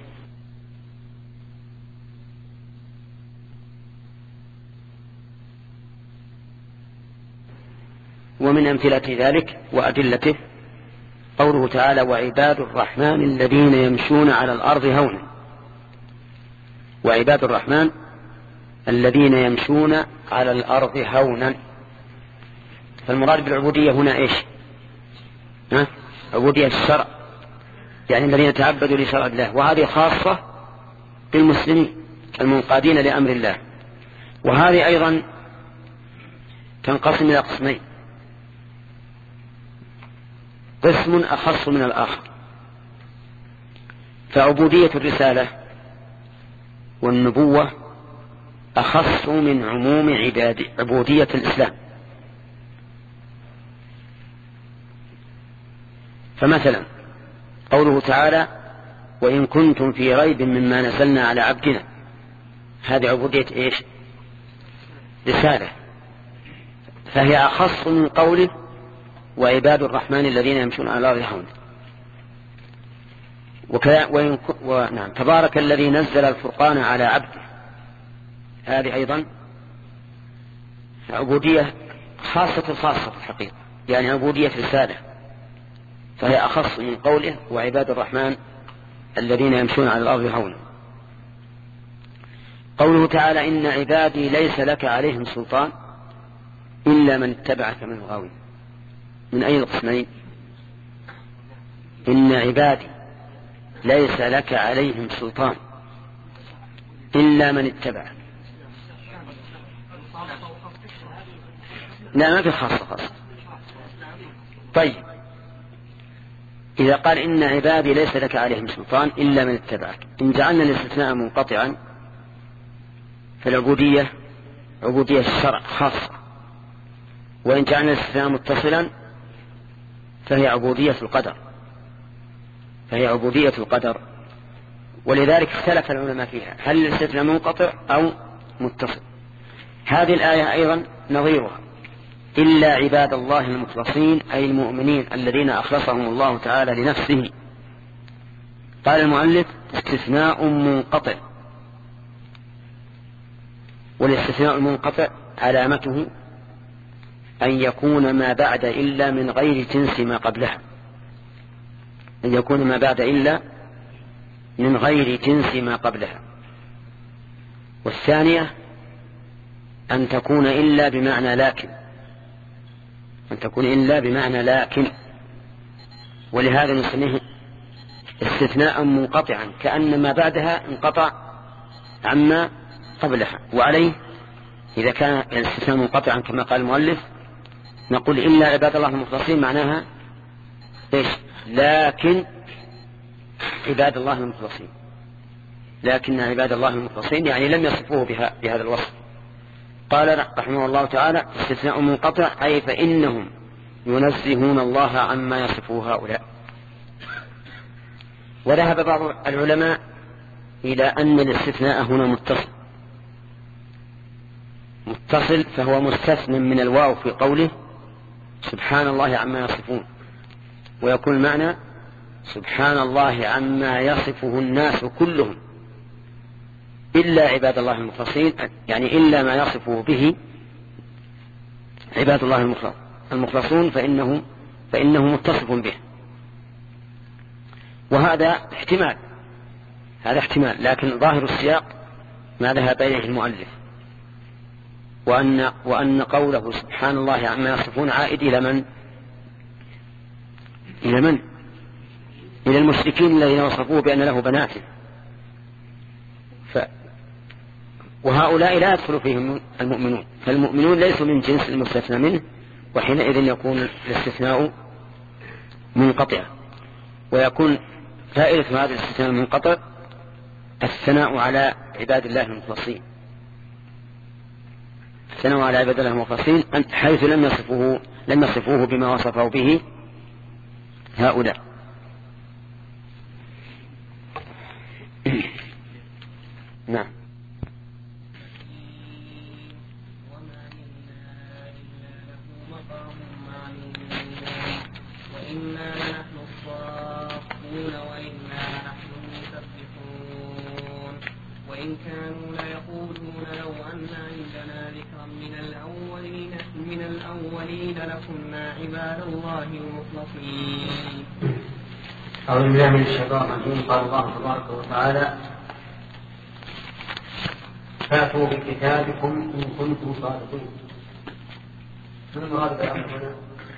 ومن أمثلة ذلك وأدلته قوله تعالى: وعباد الرحمن الذين يمشون على الأرض هونا. وعباد الرحمن الذين يمشون على الأرض هونا. فالمراد بالعبودية هنا إيش؟ ها؟ عبودية الشرع، يعني الذين تعبدوا لشرع الله، وهذه خاصة بالمسلمين المنقادين لأمر الله. وهذه أيضا تنقسم إلى قسمين: قسم أخص من الآخر. فعبودية الرسالة والنبوة أخص من عموم عباد عبودية الإسلام. فمثلا قوله تعالى: وإن كنتم في ريب مما نزلنا على عبدنا، هذه عبودية إيش؟ رسالة، فهي أخص من قوله: وعباد الرحمن الذين يمشون على الأرض هونا. وكذا ونعم تبارك الذي نزل الفرقان على عبده، هذه أيضا عبودية خاصة خاصة في الحقيقة، يعني عبودية رسالة، فهي أخص من قوله: وعباد الرحمن الذين يمشون على الأرض هونا. قوله تعالى: إن عبادي ليس لك عليهم سلطان إلا من اتبعك من الغاوين. من أي القسمين؟ إن عبادي ليس لك عليهم سلطان إلا من اتبعك. لا، ما في خاصة خاصة. طيب، إذا قال إن عبادي ليس لك عليهم سلطان إلا من اتبعك، إن جعلنا الاستثناء منقطعا فالعبودية عبودية الشرع خاصة، وإن جعلنا الاستثناء متصلا فهي عبودية القدر، فهي عبودية القدر. ولذلك اختلف العلماء فيها، هل الاستثناء منقطع أو متصل. هذه الآية أيضا نظيرها: إلا عباد الله المخلصين، أي المؤمنين الذين أخلصهم الله تعالى لنفسه. قال المؤلف: استثناء منقطع. والاستثناء المنقطع علامته أن يكون ما بعد إلا من غير جنس ما قبلها، أن يكون ما بعد إلا من غير جنس ما قبلها. والثانية أن تكون إلا بمعنى لكن، أن تكون إلا بمعنى لكن، ولهذا نسميه استثناء منقطعا، كأن ما بعدها انقطع عما قبلها. وعليه إذا كان الاستثناء منقطعا كما قال المؤلف نقول: إلا عباد الله المخلصين، معناها إيش؟ لكن عباد الله المخلصين، لكن عباد الله المخلصين يعني لم يصفوه بها بهذا الوصف. قال رحمه الله تعالى: استثناء منقطع أي فإنهم ينزهون الله عما يصفه هؤلاء. وذهب بعض العلماء إلى أن الاستثناء هنا متصل متصل فهو مستثنى من الواو في قوله سبحان الله عما يصفون، ويكون المعنى سبحان الله عما يصفه الناس كلهم إلا عباد الله المخلصين، يعني إلا ما يصفه به عباد الله المخلصون فإنه, فإنه متصف به. وهذا احتمال هذا احتمال لكن ظاهر السياق ما ذهب إليه المؤلف، وأن, وأن قوله سبحان الله عما يصفون عائد إلى من؟ إلى من؟ إلى المشركين الذين وصفوه بأن له بنات. ف... وهؤلاء لا يدخل فيهم المؤمنون، فالمؤمنون ليسوا من جنس المستثنى منه، وحينئذ يكون الاستثناء منقطعا، ويكون فائدة هذا الاستثناء المنقطع الثناء على عباد الله المخلصين، الثناء على عباد الله المخلصين حيث لم يصفوه لم يصفوه بما وصفوا به هؤلاء. نعم. وإنا لنحن الصافون وإنا لنحن المسبحون وإن كانوا ليقولون لو أن عندنا ذكرا من الأولين من الأولين لكنا عباد الله المخلصين. أعوذ بالله من الشيطان الرجيم. قال الله تبارك وتعالى: فاتوا بكتابكم إن كنتم صادقين. ما المراد بالأمر هنا؟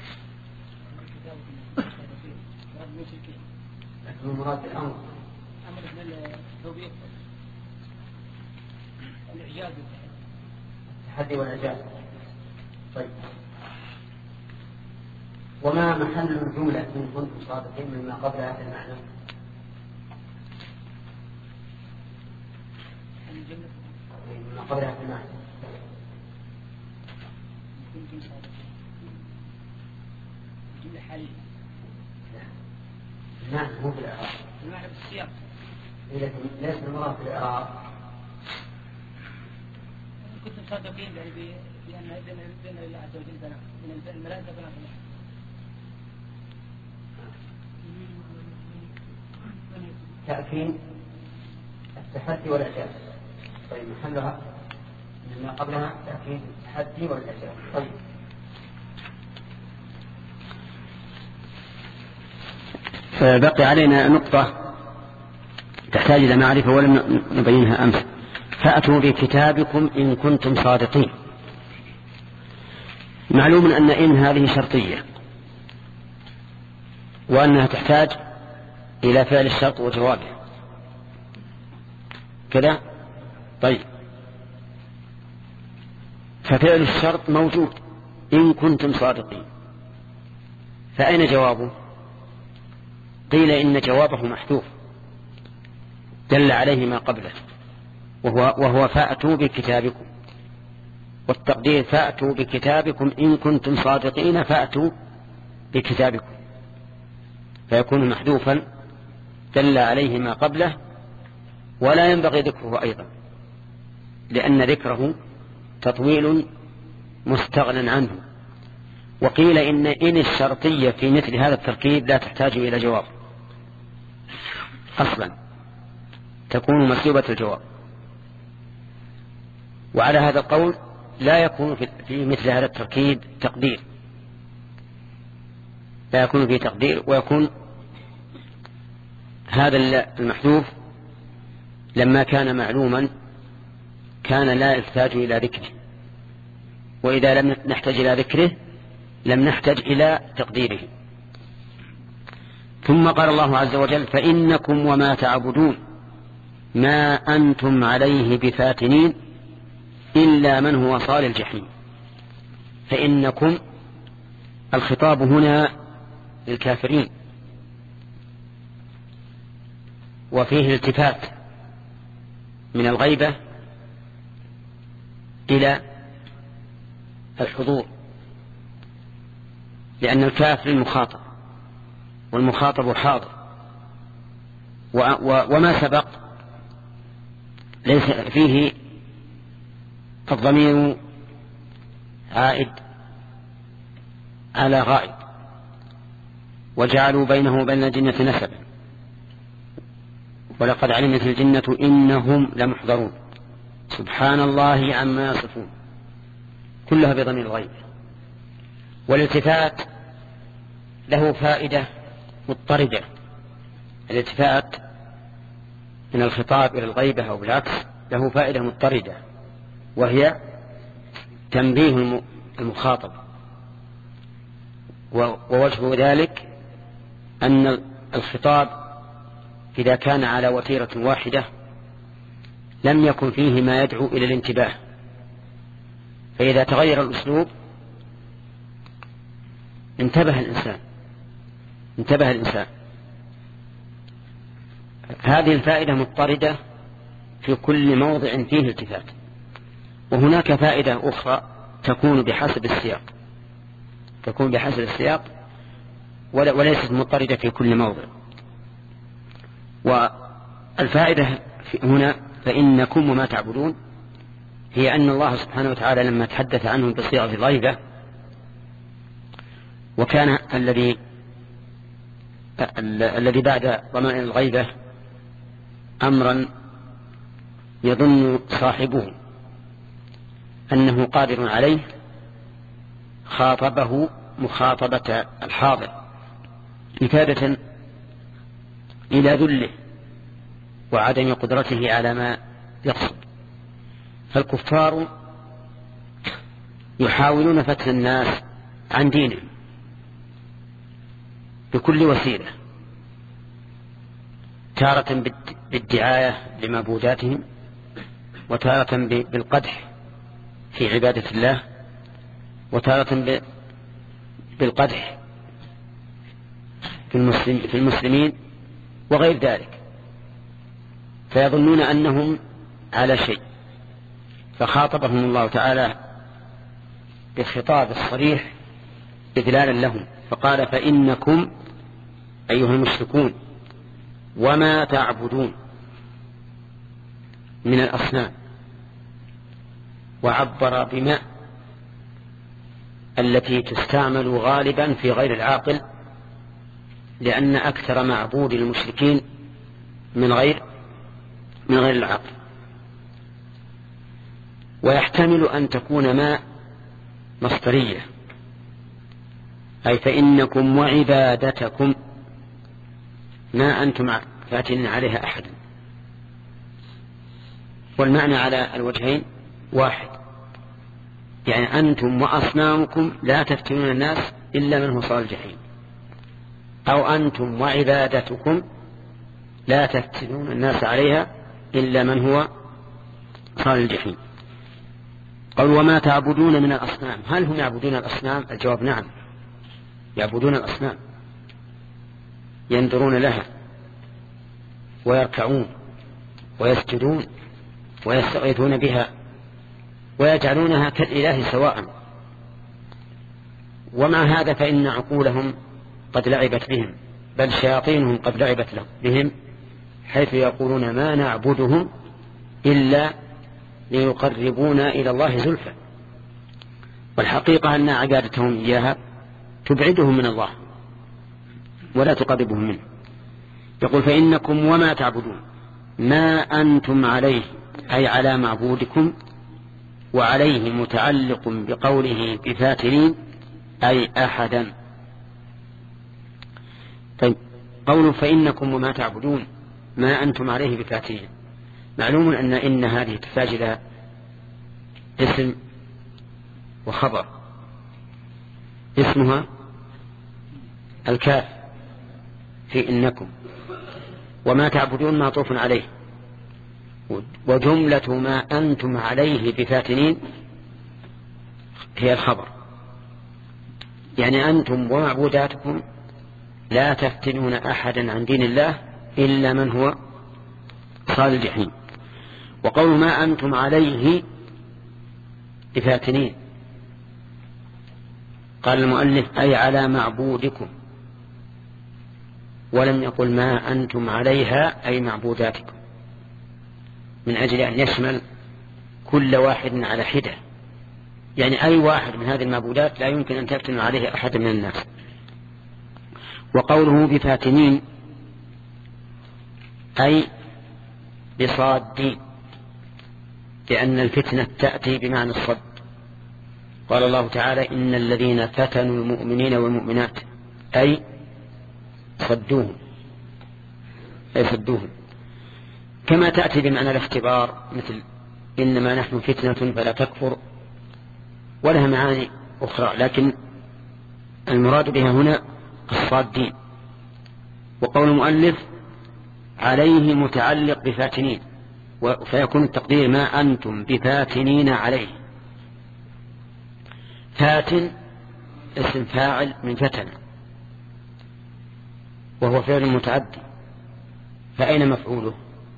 لكن المراد بالأمر أمر من التوبيخ الإعجاز التحدي والإعجاز. طيب، وما محل الجملة إن كنتم صادقين مما قبلها في المعنى؟ مما قبلها في المعنى كنتم صادقين الجملة حالية. نعم، مو في الإعراب، المعنى بالسياق، لكن ليس المراد في الإعراب. كنتم صادقين يعني بأن بأن الله عز وجل بنات من الملائكة بنات الله. تأكيد التحدي والإعجاز. طيب، محلها مما قبلها تأكيد التحدي والإعجاز. طيب، بقي علينا نقطة تحتاج إلى معرفة ولم نبينها أمس. فأتوا بكتابكم إن كنتم صادقين. معلوم أن إن هذه شرطية، وأنها تحتاج إلى فعل الشرط وجوابه كذا. طيب، ففعل الشرط موجود إن كنتم صادقين، فأين جوابه؟ قيل إن جوابه محذوف دل عليه ما قبله، وهو, وهو فأتوا بكتابكم، والتقدير فأتوا بكتابكم إن كنتم صادقين فأتوا بكتابكم، فيكون محذوفا دل عليه ما قبله، ولا ينبغي ذكره أيضا لأن ذكره تطويل مستغنى عنه. وقيل إن إن الشرطية في مثل هذا التركيب لا تحتاج إلى جواب أصلا، تكون مسلوبة الجواب. وعلى هذا القول لا يكون في مثل هذا التركيب تقدير، لا يكون فيه تقدير، ويكون هذا المحذوف لما كان معلوما كان لا يحتاج إلى ذكره، وإذا لم نحتاج إلى ذكره لم نحتاج إلى تقديره. ثم قال الله عز وجل: فإنكم وما تعبدون ما أنتم عليه بفاتنين إلا من هو صال الجحيم. فإنكم الخطاب هنا للكافرين، وفيه التفات من الغيبة إلى الحضور، لأن الكافر المخاطب والمخاطب حاضر، وما سبق ليس فيه الضمير عائد على غائب، وجعلوا بينه وبين الجنة نسبا، ولقد علمت الجنة إنهم لمحضرون، سبحان الله عما يصفون، كلها بضمير الغيب. والالتفات له فائدة مضطردة، الالتفات من الخطاب إلى الغيبة أو بالعكس له فائدة مضطردة، وهي تنبيه المخاطب، ووجه ذلك أن الخطاب إذا كان على وتيرة واحدة لم يكن فيه ما يدعو إلى الانتباه، فإذا تغير الأسلوب انتبه الإنسان انتبه الإنسان هذه الفائدة مضطردة في كل موضع فيه التفات. وهناك فائدة أخرى تكون بحسب السياق تكون بحسب السياق وليست مضطردة في كل موضع. والفائدة هنا فإنكم وما تعبدون هي أن الله سبحانه وتعالى لما تحدث عنهم بصيغة الغيبة، وكان الذي الذي بعد ضمائر الغيبة أمرا يظن صاحبه أنه قادر عليه، خاطبه مخاطبة الحاضر إفادة إلى ذله وعدم قدرته على ما يقصد. فالكفار يحاولون فتن الناس عن دينهم بكل وسيلة، تارة بالدعاية لمعبوداتهم، وتارة بالقدح في عبادة الله، وتارة بالقدح في المسلمين وغير ذلك، فيظنون أنهم على شيء. فخاطبهم الله تعالى بالخطاب الصريح إذلالا لهم، فقال فإنكم أيها المشركون وما تعبدون من الأصنام، وعبر بما التي تستعمل غالبا في غير العاقل، لأن أكثر معبود المشركين من غير من غير العاقل. ويحتمل أن تكون ما مصدرية، أي فإنكم وعبادتكم ما أنتم فاتنين عليها أحد. والمعنى على الوجهين واحد، يعني أنتم وأصنامكم لا تفتنون الناس إلا من هو صال الجحيم، أو أنتم وعبادتكم لا تفتنون الناس عليها إلا من هو صال الجحيم. قال وما تعبدون من الأصنام، هل هم يعبدون الأصنام؟ الجواب نعم، يعبدون الأصنام، ينظرون لها ويركعون ويسجدون ويستغيثون بها ويجعلونها كالإله سواء. ومع هذا فإن عقولهم قد لعبت بهم، بل شياطينهم قد لعبت بهم، حيث يقولون ما نعبدهم إلا ليقربونا إلى الله زلفى، والحقيقة أن عبادتهم إياها تبعدهم من الله ولا تقربهم منه. يقول فإنكم وما تعبدون ما أنتم عليه، أي على معبودكم، وعليه متعلق بقوله بفاترين أي أحدا. طيب قوله فإنكم وما تعبدون ما أنتم عليه بفاترين، معلوم أن إن هذه تحتاج إلى اسم وخبر. اسمها الكاف في إنكم، وما تعبدون معطوف عليه، وجملة ما أنتم عليه بفاتنين هي الخبر، يعني أنتم ومعبوداتكم لا تفتنون أحدا عن دين الله إلا من هو صال الجحيم. وقول ما أنتم عليه بفاتنين، قال المؤلف أي على معبودكم، ولم يقل ما أنتم عليها أي معبوداتكم، من أجل أن يشمل كل واحد على حدة، يعني أي واحد من هذه المعبودات لا يمكن أن تفتن عليه أحد من الناس. وقوله بفاتنين أي بصادين، لأن الفتنة تأتي بمعنى الصد. قال الله تعالى إن الذين فتنوا المؤمنين والمؤمنات أي صدوهم أي صدوهم، كما تأتي بمعنى الاختبار، مثل إنما نحن فتنة فلا تكفر، ولها معاني أخرى، لكن المراد بها هنا الصادين. وقول المؤلف عليه متعلق بفاتنين، فيكون التقدير ما أنتم بفاتنين عليه. فاتن اسم فاعل من فتن، وهو فعل متعدي، فأين مفعوله؟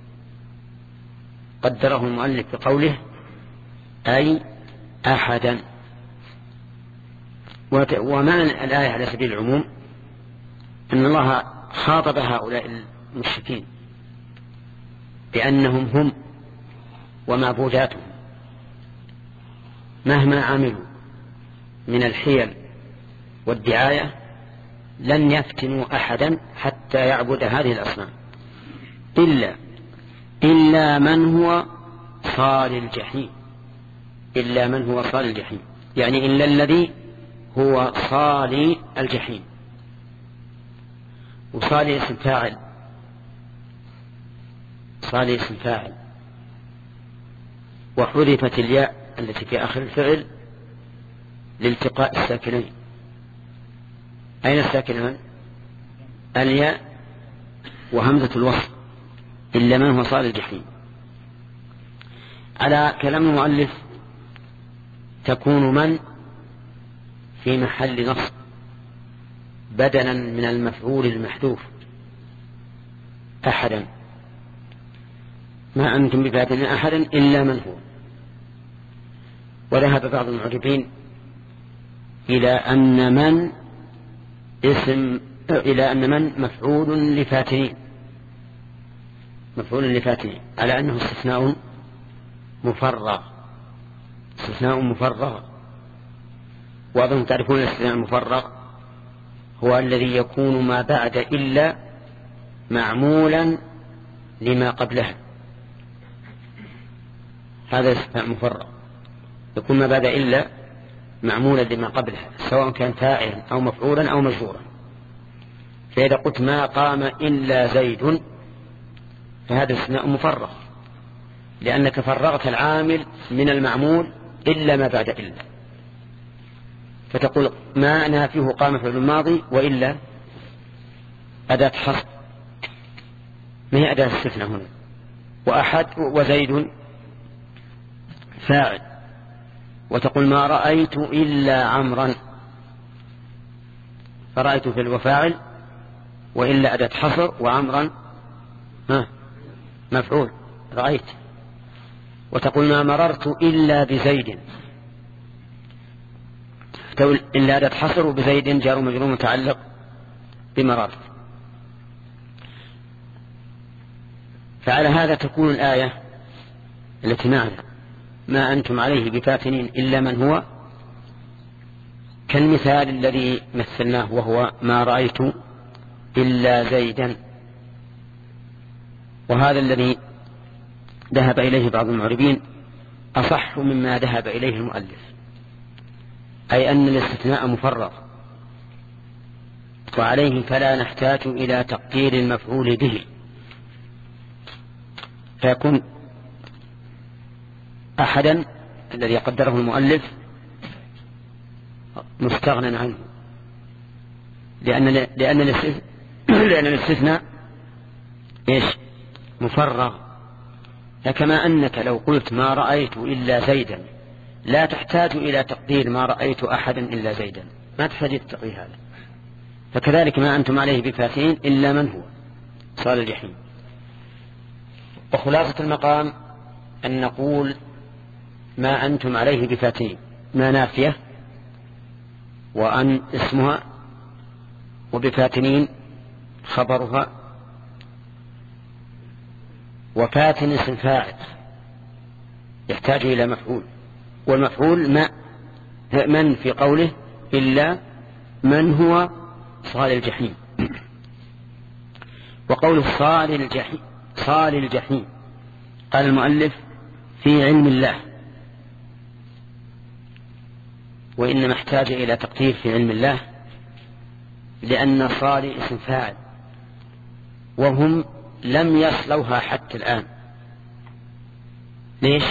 قدره المؤلف بقوله أي أحدا. ومعنى الآية على سبيل العموم أن الله خاطب هؤلاء المشركين بأنهم هم ومعبوداتهم مهما عملوا من الحيل والدعاية لن يفتنوا أحدا حتى يعبد هذه الأصنام إلا إلا من هو صال الجحيم، إلا من هو صال الجحيم، يعني إلا الذي هو صال الجحيم. وصال اسم فاعل، صال اسم فاعل، وحذفت الياء التي في آخر الفعل لالتقاء الساكنين. أين الساكنان؟ الياء وهمزة الوصل، إلا من هو صال الجحيم. على كلام المؤلف تكون من في محل نصب بدلا من المفعول المحذوف أحدا، ما أنتم بفاتن أحدا إلا من هو. وذهب بعض المعربين إلى أن من اسم إلى أن من مفعول لفاتنين، مفعول لفاتنين، على أنه استثناء مفرغ، استثناء مفرغ. وأظن تعرفون الاستثناء المفرغ هو الذي يكون ما بعد إلا معمولا لما قبلها، هذا استثناء مفرغ، يكون ما بعد إلا معمولا لما قبلها، سواء كان فاعلا أو مفعولا أو مجرورا. فإذا قلت ما قام إلا زيد فهذا استثناء مفرغ، لأنك فرغت العامل من المعمول إلا ما بعد إلا، فتقول ما نافيه قام فعل ماضي وإلا أداة حصر، ما هي أداة استثناء هنا. وأحد وزيد فاعل، وتقول ما رأيت إلا عمرا، فرأيت في الوفاعل وإلا أداة حصر، وعمرا ها مفعول رأيت. وتقول ما مررت إلا بزيد، تقول إلا أداة حصر، وبزيد جار مجرور متعلق بمررت. فعلى هذا تكون الآية التي معنا ما أنتم عليه بفاتنين إلا من هو كالمثال الذي مثلناه، وهو ما رأيت إلا زيدا. وهذا الذي ذهب إليه بعض المعربين أصح مما ذهب إليه المؤلف، أي أن الاستثناء مفرغ، وعليه فلا نحتاج إلى تقدير المفعول به، فيكون أحدا الذي قدره المؤلف مستغنى عنه، لأن لأن لأن الاستثناء إيش مفرغ. فكما أنك لو قلت ما رأيت إلا زيدا لا تحتاج إلى تقدير ما رأيت أحدا إلا زيدا، ما تحتاج التقدير هذا. فكذلك ما أنتم عليه بفاتين إلا من هو صال الجحيم. وخلاصة المقام أن نقول ما أنتم عليه بفاتين ما نافية، وأن اسمها، وبفاتنين خبرها، وفاتن اسم فاعل يحتاج إلى مفعول، والمفعول ما من في قوله إلا من هو صال الجحيم. وقوله صال الجحيم صال الجحيم قال المؤلف في علم الله، وإنما احتاج إلى تقدير في علم الله لأن صال اسم فاعل، وهم لم يصلوها حتى الآن. ليش؟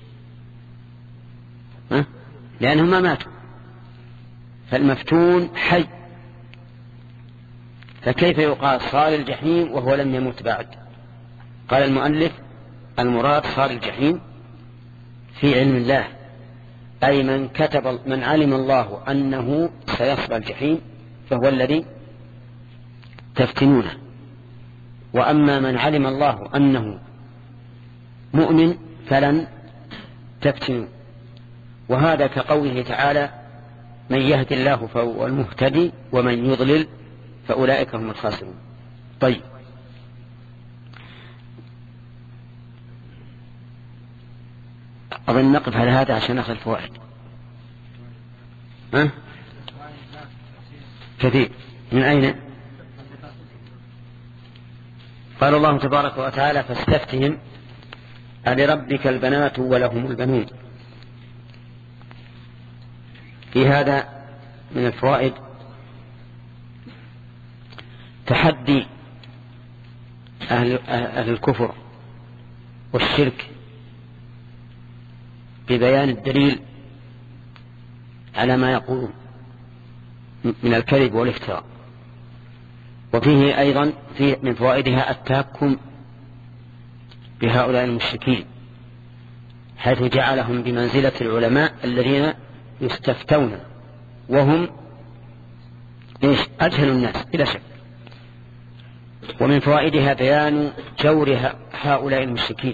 ها؟ لأنهم ما ماتوا، فالمفتون حي، فكيف يقال صال الجحيم وهو لم يمت بعد؟ قال المؤلف المراد صال الجحيم في علم الله، أي من كتب من علم الله أنه سيصل الجحيم فهو الذي تفتنونه، وأما من علم الله أنه مؤمن فلن تفتنوا. وهذا كقوله تعالى من يهد الله فهو المهتدي ومن يضلل فأولئك هم الخاسرون. طيب، أظن نقف على هذا عشان نأخذ الفوائد. ها؟ كثير. من أين؟ قال الله تبارك وتعالى فاستفتهم ألربك البنات ولهم البنون. في هذا من الفوائد تحدي أهل, أهل الكفر والشرك ببيان الدليل على ما يقولون من الكذب والافتراء. وفيه أيضا فيه من فوائدها التهكم بهؤلاء المشركين، حيث جعلهم بمنزلة العلماء الذين يستفتون وهم إيش أجهل الناس بلا شك. ومن فوائدها بيان جور هؤلاء المشركين،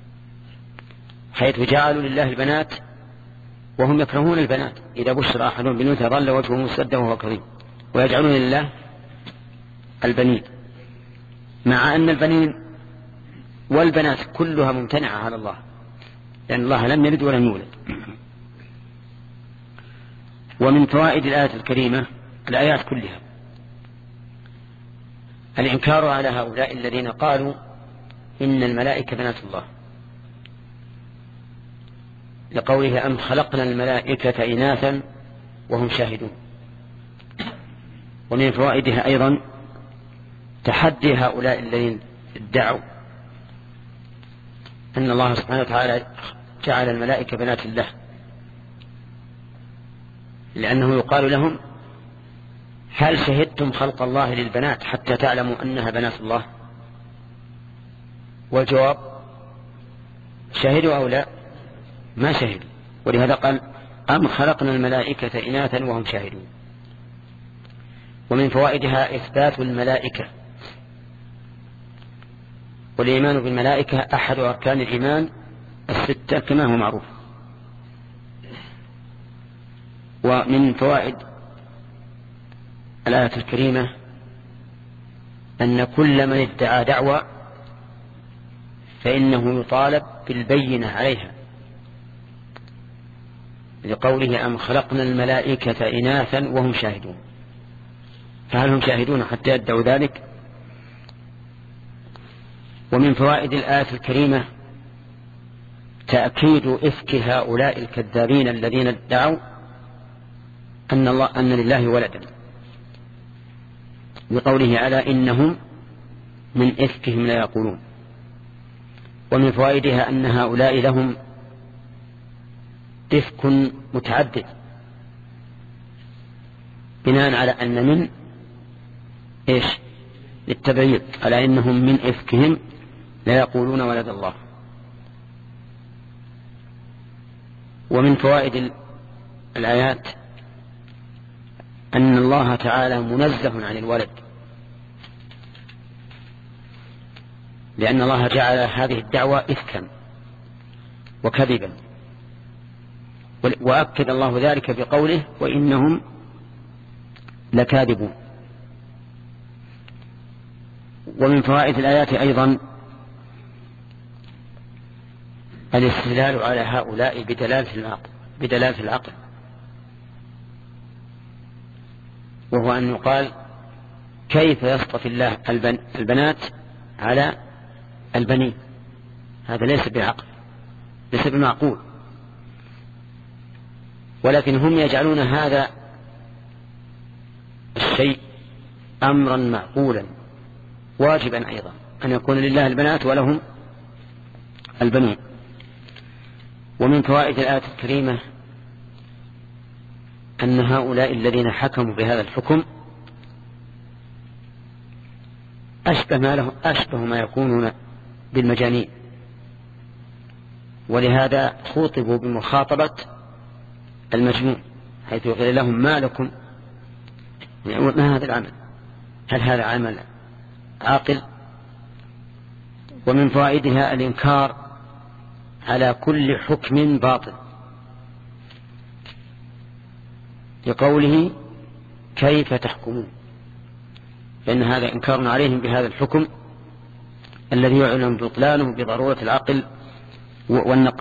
حيث جعلوا لله البنات وهم يكرهون البنات، إذا بشر أحدهم بنوث ظل وجهه مسودا وهو كظيم، ويجعلون لله البنين، مع أن البنين والبنات كلها ممتنعة على الله، لأن الله لم يلد ولم يولد. ومن فوائد الآية الكريمة الآيات كلها الإنكار على هؤلاء الذين قالوا إن الملائكة بنات الله، لقوله أم خلقنا الملائكة إناثا وهم شاهدون. ومن فوائدها أيضا تحدي هؤلاء الذين ادعوا أن الله سبحانه وتعالى جعل الملائكة بنات الله، لأنه يقال لهم هل شهدتم خلق الله للبنات حتى تعلموا أنها بنات الله؟ والجواب شهدوا أو لا؟ ما شهدوا. ولهذا قال أم خلقنا الملائكة إناثا وهم شاهدون. ومن فوائدها إثبات الملائكة، والإيمان بالملائكة أحد أركان الإيمان الستة كما هو معروف. ومن فوائد الآية الكريمة أن كل من ادعى دعوى فإنه يطالب بالبينة عليها، لقوله أم خلقنا الملائكة إناثا وهم شاهدون، فهل هم شاهدون حتى يدعوا ذلك؟ ومن فوائد الآية الكريمة تأكيد إفك هؤلاء الكذابين الذين ادعوا أن الله أن لله ولدا، بقوله ألا إنهم من إفكهم لا يقولون. ومن فوائدها أن هؤلاء لهم إفك متعدد، بناء على أن من إيش للتبعيض، على إنهم من إفكهم لا يقولون ولد الله. ومن فوائد الآيات أن الله تعالى منزه عن الولد، لأن الله جعل هذه الدعوة إفكا وكذبا، وأكد الله ذلك بقوله وإنهم لكاذبون. ومن فوائد الآيات أيضا الاستدلال على هؤلاء بدلالة العقل, بدلالة العقل وهو أن يقال كيف يصطفي الله البن البنات على البنين؟ هذا ليس بعقل، ليس بمعقول، ولكن هم يجعلون هذا الشيء أمرا معقولا واجبا أيضا، أن يكون لله البنات ولهم البنون. ومن فوائد الآية الكريمة أن هؤلاء الذين حكموا بهذا الحكم أشبه ما, له أشبه ما يكونون بالمجانين، ولهذا خوطبوا بمخاطبة المجنون حيث قيل لهم ما لكم، ما هذا العمل، هل هذا عمل عاقل؟ ومن فوائدها الإنكار على كل حكم باطل، لقوله كيف تحكمون، فإن هذا إنكار عليهم بهذا الحكم الذي يعلم بطلانه بضرورة العقل والنقل.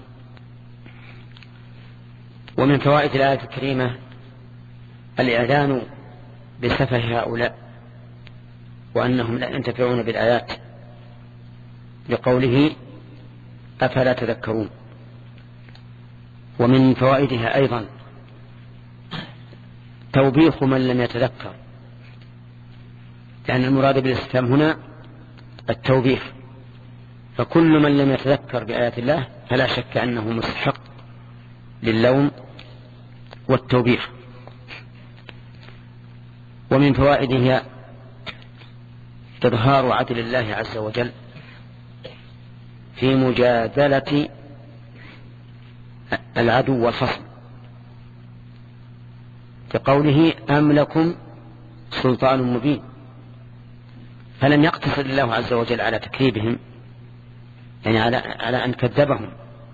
ومن فوائد الآية الكريمة الإعلان بسفه هؤلاء وأنهم لا ينتفعون بالآيات، لقوله أفلا تذكرون. ومن فوائدها أيضا توبيخ من لم يتذكر، لأن المراد بالاستفهام هنا التوبيخ، فكل من لم يتذكر بآيات الله فلا شك أنه مستحق للوم والتوبيخ. ومن فوائدها إظهار عدل الله عز وجل في مجادلة العدو والخصم، كقوله أم لكم سلطان مبين، فلم يقتصر الله عز وجل على تكذيبهم، يعني على, على أن كذبهم،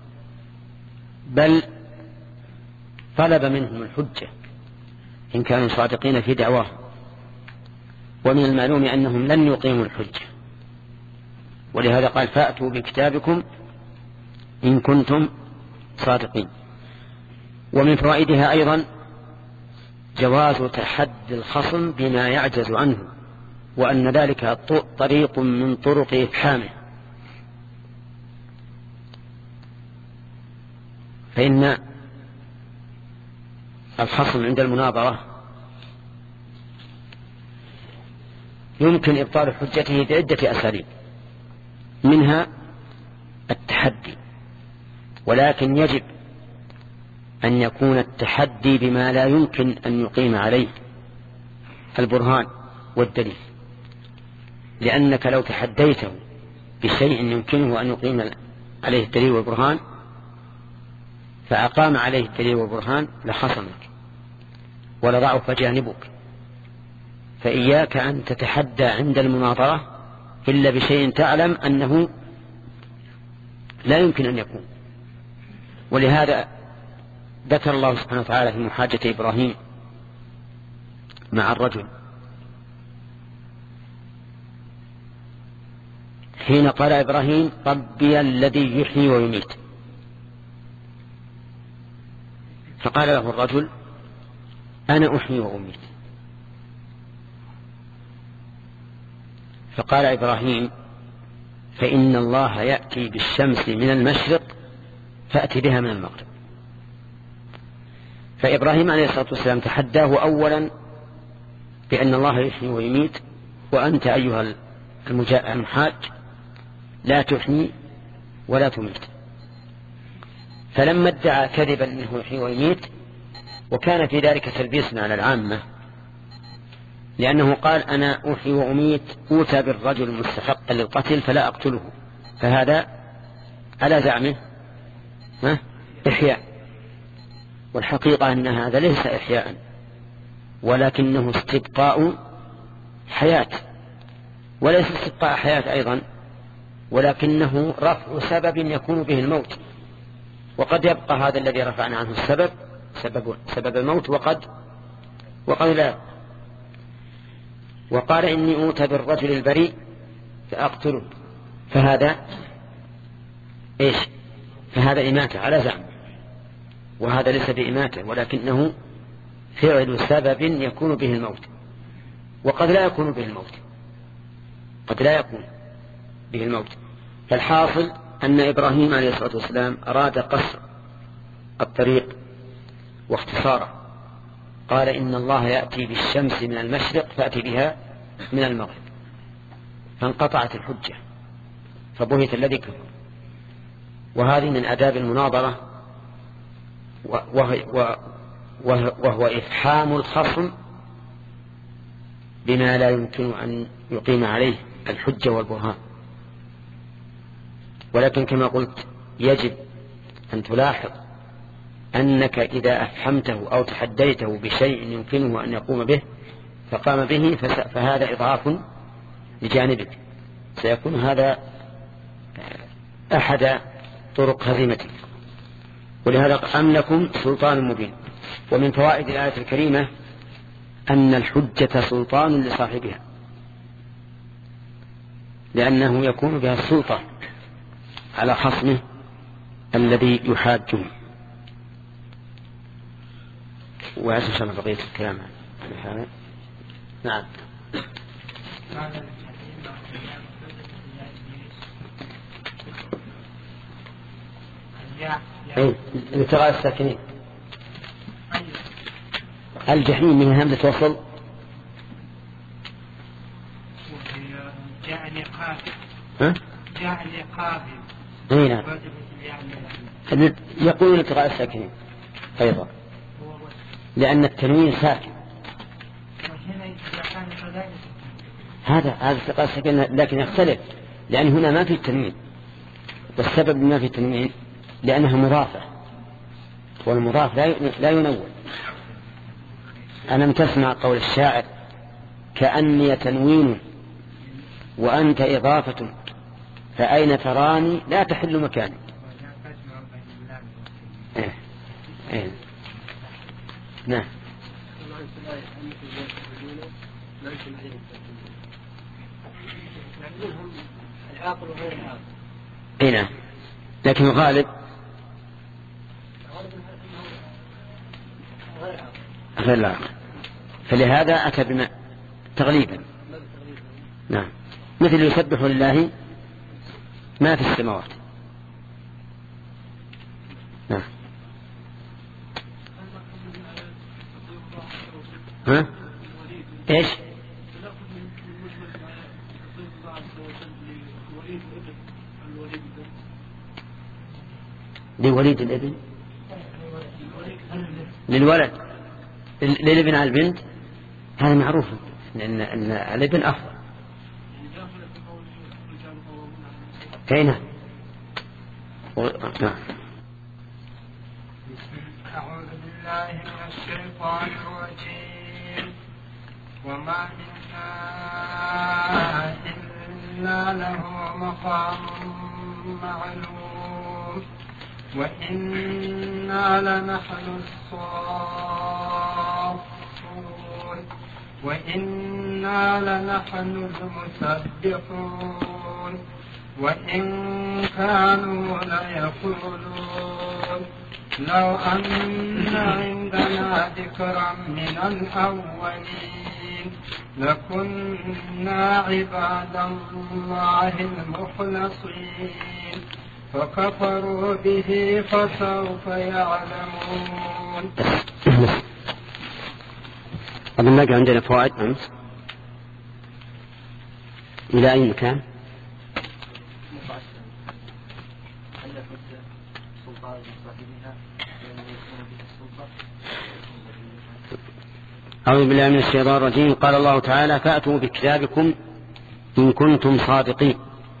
بل طلب منهم الحجة إن كانوا صادقين في دعواهم. ومن المعلوم أنهم لن يقيموا الحجة، ولهذا قال فأتوا بكتابكم إن كنتم صادقين. ومن فوائدها أيضا جواز تحدي الخصم بما يعجز عنه، وأن ذلك طريق من طرق إفحامه، فإن الخصم عند المناظرة يمكن إبطال حجته بعدة أساليب، منها التحدي، ولكن يجب أن يكون التحدي بما لا يمكن أن يقيم عليه البرهان والدليل، لأنك لو تحديته بشيء يمكنه أن يقيم عليه الدليل والبرهان فأقام عليه الدليل والبرهان لخصمك ولضعف جانبك. فإياك أن تتحدى عند المناظرة إلا بشيء تعلم أنه لا يمكن أن يكون. ولهذا ذكر الله سبحانه وتعالى في محاجة إبراهيم مع الرجل حين قال إبراهيم ربي الذي يحيي ويميت، فقال له الرجل أنا أحيي وأميت، فقال إبراهيم فإن الله يأتي بالشمس من المشرق فأتي بها من المغرب. فإبراهيم عليه الصلاة والسلام تحداه أولا بأن الله يحيي ويميت، وأنت أيها المحاج لا تحيي ولا تميت. فلما ادعى كذبا أنه يحيي ويميت، وكان في ذلك تلبيس على العامة، لأنه قال أنا أحيي وأميت أوتى بالرجل المستحق للقتل فلا أقتله، فهذا على زعمه إحياء، والحقيقة أن هذا ليس إحياء ولكنه استبقاء حياة، وليس استبقاء حياة أيضا، ولكنه رفع سبب يكون به الموت، وقد يبقى هذا الذي رفعنا عنه السبب سبب, سبب الموت وقد وقد لا. وقال إني أوتى بالرجل البريء فأقتله، فهذا إيش؟ فهذا إماتة على زعم، وهذا ليس بإماتة ولكنه فعل سبب يكون به الموت، وقد لا يكون به الموت، قد لا يكون به الموت. فالحاصل أن إبراهيم عليه الصلاة والسلام أراد قصر الطريق واختصاره، قال إن الله يأتي بالشمس من المشرق فأتي بها من المغرب، فانقطعت الحجة فبهت الذي كفر. وهذه من آداب المناظرة، وهو, وهو إفحام الخصم بما لا يمكن أن يقيم عليه الحجة والبرهان. ولكن كما قلت يجب أن تلاحظ أنك إذا أفهمته أو تحديته بشيء يمكنه أن يقوم به فقام به فهذا إضعاف لجانبك، سيكون هذا أحد طرق هزيمتك. ولهذا أم لكم سلطان مبين. ومن فوائد الآية الكريمة أن الحجة سلطان لصاحبها، لأنه يكون بها السلطة على خصمه الذي يحاجه. وعسى إن شاء الله بقية الكلام عن هذا. نعم. اي لترى الساكنين الجحيم من همزة وصل جعل قابل ها جعل قابل هنا يقول لترى الساكنين أيضا لأن التنوين ساكن. هذا هذا التقاء الساكن لكن يختلف لأن هنا ما في التنوين، والسبب ما في التنوين لأنها مضافة، والمضاف لا ينون. ألم تسمع قول الشاعر كأني تنوين وأنت إضافة فأين تراني لا تحل مكاني. إيه. إيه. نعم. العاقل وغير العاقل. اي نعم، لكن الغالب غير العاقل، فلهذا أتى بما تغليبا. نعم، مثل يسبح لله ما في السماوات. نعم. ها ايش لوليد الابن للولد للابن على البنت، هذا معروف لأن الابن أفضل. هنا أعوذ بالله من الشيطان الرجيم. وما منا إلا له مقام معلوم وإنا لنحن الصافون وإنا لنحن المسبحون وإن كانوا ليقولون لو أن عندنا ذكرا من الأولين لكنا عباد الله المخلصين فكفروا به فسوف يعلمون. أظن نجي عندنا فوائد أمس إلى أي مكان؟ أعوذ بالله من الشيطان الرجيم. قال الله تعالى فأتوا بكتابكم إن كنتم صادقين.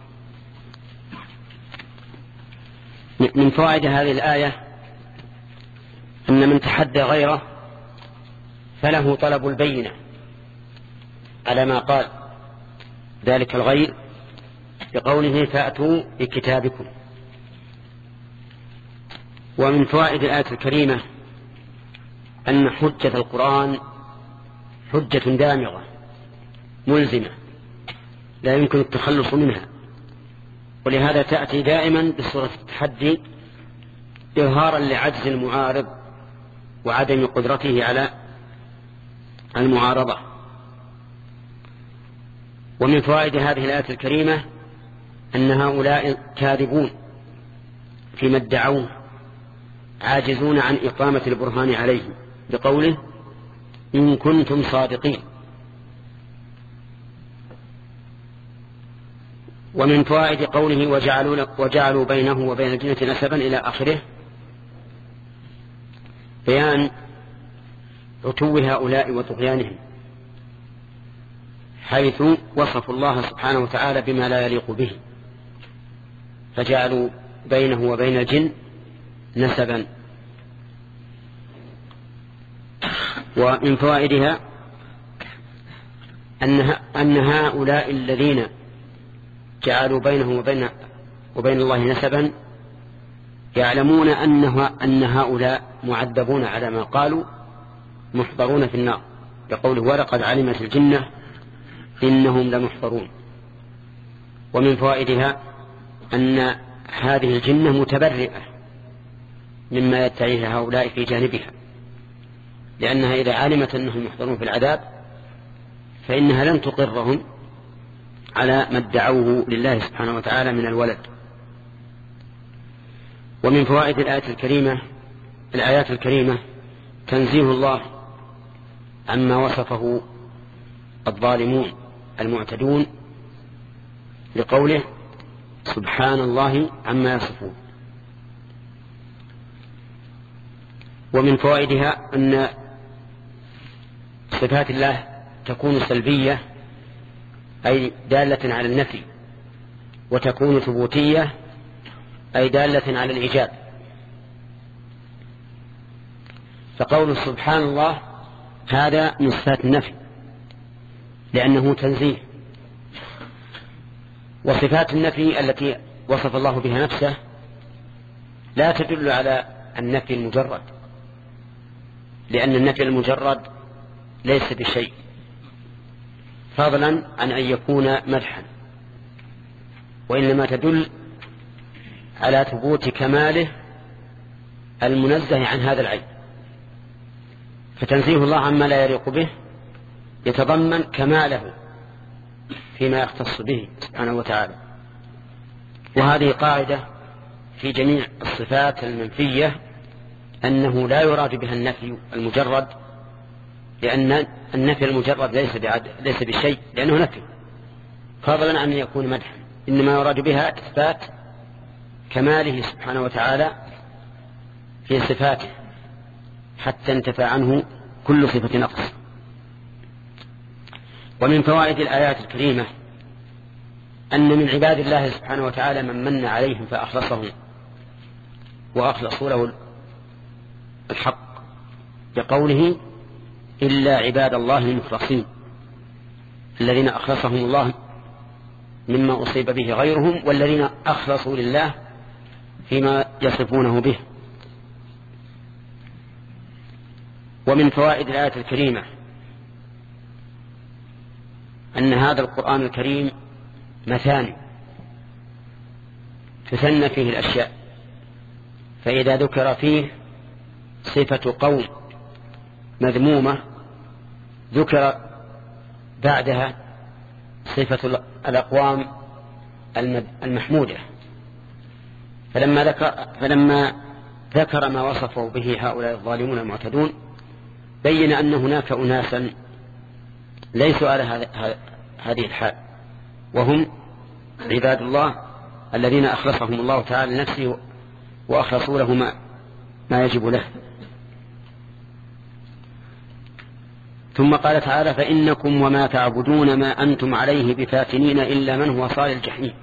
من فوائد هذه الآية أن من تحدى غيره فله طلب البينة على ما قال ذلك الغير بقوله فأتوا بكتابكم. ومن فوائد الآية الكريمة أن حجة القرآن حجة دامغة ملزمة لا يمكن التخلص منها، ولهذا تأتي دائما بصورة التحدي إظهارا لعجز المعارض وعدم قدرته على المعارضة. ومن فوائد هذه الآية الكريمة أن هؤلاء كاذبون فيما ادعوه عاجزون عن إقامة البرهان عليه بقوله إن كنتم صادقين. ومن فوائد قوله وجعلوا, وجعلوا بينه وبين الجنة نسبا إلى آخره بيان عتو هؤلاء وطغيانهم حيث وصفوا الله سبحانه وتعالى بما لا يليق به، فجعلوا بينه وبين الجن نسبا. ومن فوائدها أن هؤلاء الذين جعلوا بينه وبين, وبين الله نسبا يعلمون أنه أن هؤلاء معذبون على ما قالوا محضرون في النار، يقوله ولقد علمت الجنة إنهم لمحضرون. ومن فوائدها أن هذه الجنة متبرئة مما يدعيه هؤلاء في جانبها، لأنها إذا علمت أنهم محضرون في العذاب فإنها لن تقرهم على ما ادعوه لله سبحانه وتعالى من الولد. ومن فوائد الآيات الكريمة الآيات الكريمة تنزيه الله عما وصفه الظالمون المعتدون لقوله سبحان الله عما يصفون. ومن فوائدها أن صفات الله تكون سلبية أي دالة على النفي، وتكون ثبوتية أي دالة على الإيجاب. فقول سبحان الله هذا من صفات النفي لأنه تنزيه، وصفات النفي التي وصف الله بها نفسه لا تدل على النفي المجرد، لأن النفي المجرد ليس بشيء، فضلا عن أن يكون مدحا، وإنما تدل على ثبوت كماله المنزه عن هذا العيب. فتنزيه الله عما لا يليق به يتضمن كماله فيما يختص به سبحانه وتعالى. وهذه قاعدة في جميع الصفات المنفية أنه لا يراد بها النفي المجرد، لأن النفي المجرد ليس بعد ليس بشيء لأنه نفي، فضلا عن أن يكون مدحا، إنما يراد بها إثبات كماله سبحانه وتعالى في صفاته حتى انتفى عنه كل صفة نقص. ومن فوائد الآيات الكريمة أن من عباد الله سبحانه وتعالى من من عليهم فأخلصهم وأخلصوا له الحق بقوله إلا عباد الله المخلصين الذين أخلصهم الله مما أصيب به غيرهم، والذين أخلصوا لله فيما يصفونه به. ومن فوائد الآية الكريمة أن هذا القرآن الكريم مثاني تثنى فيه الأشياء، فإذا ذكر فيه صفة قوم مذمومة ذكر بعدها صفة الأقوام المحمودة، فلما ذكر, فلما ذكر ما وصفوا به هؤلاء الظالمون المعتدون بين أن هناك أناسا ليسوا على هذه الحال، وهم عباد الله الذين أخلصهم الله تعالى لنفسه وأخلصوا له ما, ما يجب له. ثم قال تعالى فإنكم وما تعبدون ما أنتم عليه بفاتنين إلا من هو صال الجحيم.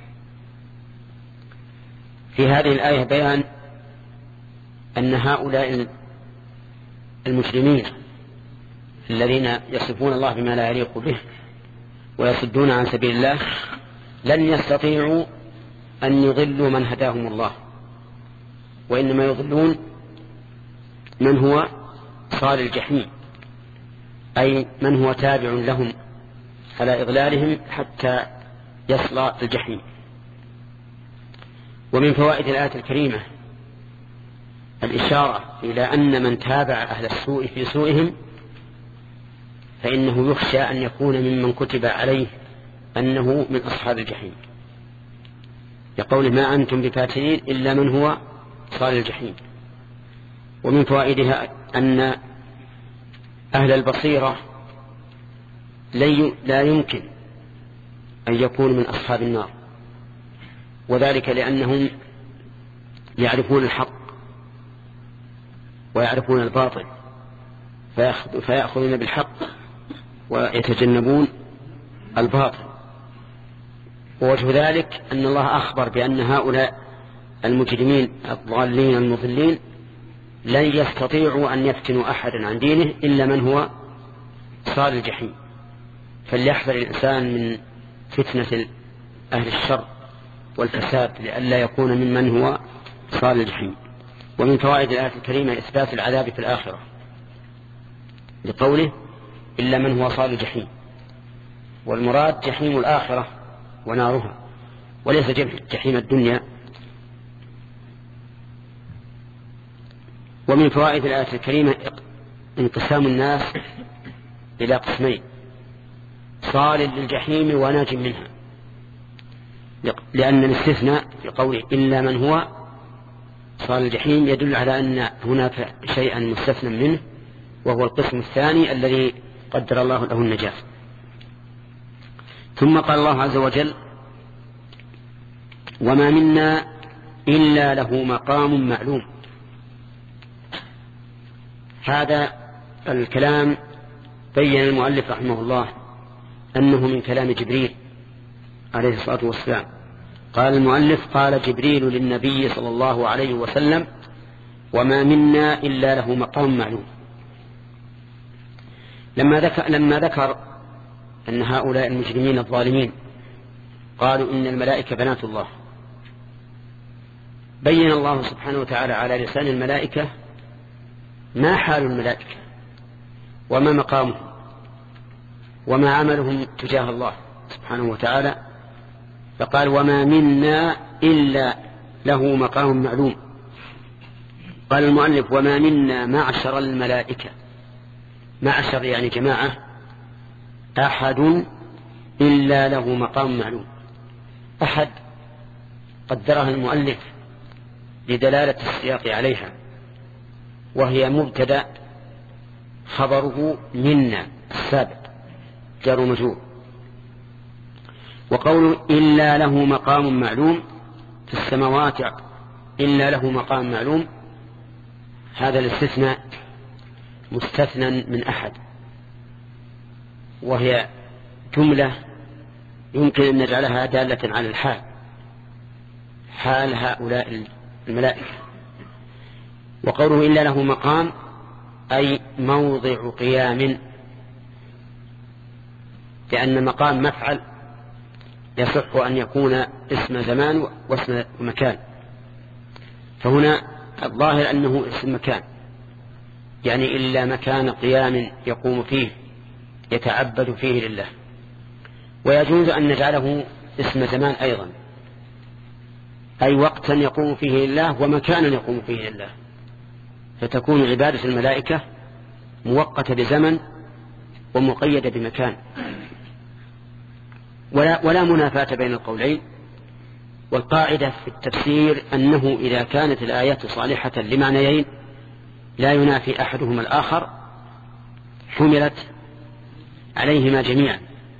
في هذه الآية بيان أن هؤلاء المجرمين الذين يصفون الله بما لا يليق به ويصدون عن سبيل الله لن يستطيعوا أن يضلوا من هداهم الله، وإنما يضلون من هو صال الجحيم، أي من هو تابع لهم على إضلالهم حتى يصل الجحيم. ومن فوائد الآية الكريمة الإشارة إلى أن من تابع أهل السوء في سوءهم فإنه يخشى أن يكون ممن كتب عليه أنه من أصحاب الجحيم، يقول ما أنتم بفاتنين إلا من هو صال الجحيم. ومن فوائدها أن أهل البصيرة لا يمكن أن يكونوا من أصحاب النار، وذلك لأنهم يعرفون الحق ويعرفون الباطل فيأخذون بالحق ويتجنبون الباطل. ووجه ذلك أن الله أخبر بأن هؤلاء المجرمين الضالين المضلين لن يستطيعوا أن يفتنوا أحدا عن دينه إلا من هو صال الجحيم. فليحذر الإنسان من فتنة أهل الشر والفساد لئلا يكون ممن هو صال الجحيم. ومن فوائد الآية الكريمة إثبات العذاب في الآخرة لقوله إلا من هو صال الجحيم، والمراد جحيم الآخرة ونارها وليس جحيم الدنيا. ومن فوائد الآية الكريمة انقسام الناس إلى قسمين: صال للجحيم وناج منها، لأن الاستثناء في قوله إلا من هو صال الجحيم يدل على أن هناك شيئا مستثنى منه، وهو القسم الثاني الذي قدر الله له النجاة. ثم قال الله عز وجل: وما منا إلا له مقام معلوم. هذا الكلام بين المؤلف رحمه الله أنه من كلام جبريل عليه الصلاة والسلام. قال المؤلف: قال جبريل للنبي صلى الله عليه وسلم: وما منا إلا له مقام معلوم. لما ذكر, لما ذكر أن هؤلاء المجرمين الظالمين قالوا إن الملائكة بنات الله، بين الله سبحانه وتعالى على لسان الملائكة ما حال الملائكة وما مقامهم وما عملهم تجاه الله سبحانه وتعالى، فقال: وما منا إلا له مقام معلوم. قال المؤلف: وما منا معشر الملائكة، معشر يعني جماعة، أحد إلا له مقام معلوم. أحد قدرها المؤلف لدلالة السياق عليها، وهي مبتدأ خبره منا السابق جار ومجرور. وقول إلا له مقام معلوم في السماوات إلا له مقام معلوم، هذا الاستثناء مستثنى من أحد، وهي جملة يمكن أن نجعلها دالة على الحال، حال هؤلاء الملائكة. وقوله إلا له مقام أي موضع قيام، لأن مقام مفعل يصح أن يكون اسم زمان واسم مكان، فهنا الظاهر أنه اسم مكان، يعني إلا مكان قيام يقوم فيه يتعبد فيه لله. ويجوز أن نجعله اسم زمان أيضا، أي وقتا يقوم فيه لله ومكانا يقوم فيه لله، فتكون عبادة الملائكة موقتة بزمن ومقيدة بمكان، ولا, ولا منافاة بين القولين. والقاعدة في التفسير أنه إذا كانت الآيات صالحة لمعنيين لا ينافي أحدهما الآخر حملت عليهما جميعا،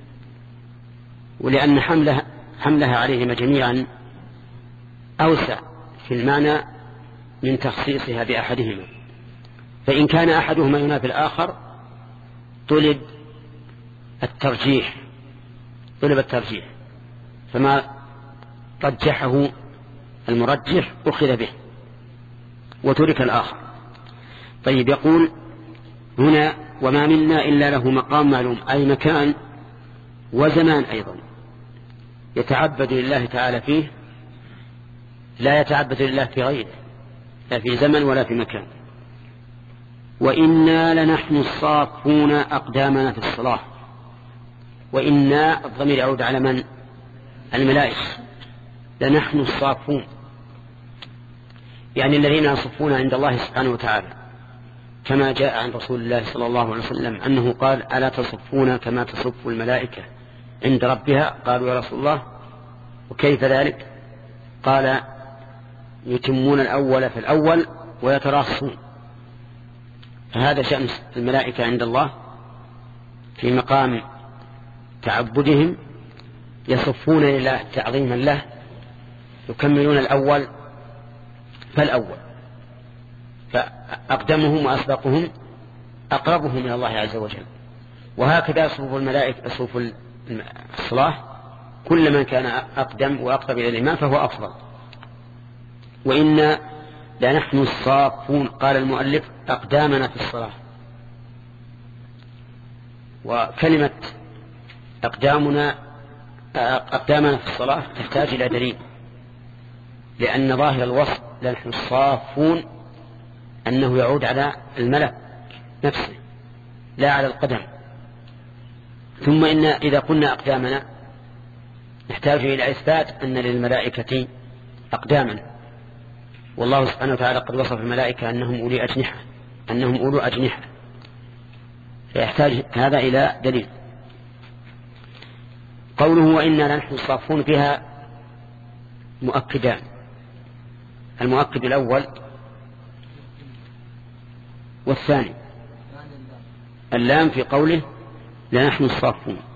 ولأن حملها, حملها عليهما جميعا أوسع في المعنى من تخصيصها بأحدهما. فإن كان أحدهما ينافي الآخر طلب الترجيح طلب الترجيح فما رجحه المرجح أخذ به وترك الآخر. طيب، يقول هنا: وما منا إلا له مقام معلوم، أي مكان وزمان أيضا يتعبد لله تعالى فيه، لا يتعبد لله في غيره، لا في زمن ولا في مكان. وإنا لنحن الصافون أقدامنا في الصلاة. وإنا الضمير يعود على من؟ الملائكة. لنحن الصافون يعني الذين يصفون عند الله سبحانه وتعالى، كما جاء عن رسول الله صلى الله عليه وسلم أنه قال: ألا تصفون كما تصف الملائكة عند ربها؟ قالوا: يا رسول الله وكيف ذلك؟ قال: يتمون الأول في الأول ويتراصون. فهذا شأن الملائكة عند الله في مقام تعبدهم، يصفون لله تعظيما له، يكملون الأول فالأول، فأقدمهم وأسبقهم أقربهم من الله عز وجل. وهكذا صفوف الملائكة صفوف الصلاة كل من كان أقدم وأقرب إلى الإمام فهو أفضل. وإنا لنحن الصافون، قال المؤلف أقدامنا في الصلاة. وكلمة أقدامنا أقدامنا في الصلاة تحتاج إلى دليل، لأن ظاهر الوصف لنحن الصافون أنه يعود على الملك نفسه لا على القدم. ثم إن إذا قلنا أقدامنا نحتاج إلى إثبات أن للملائكة أقداما، والله سبحانه وتعالى قد وصف الملائكة أنهم أولي أجنحة أنهم أولو أجنحة فيحتاج هذا إلى دليل. قوله وإنا لنحن الصافون فيها مؤكدان. المؤكد الأول والثاني، اللام في قوله لنحن الصافون،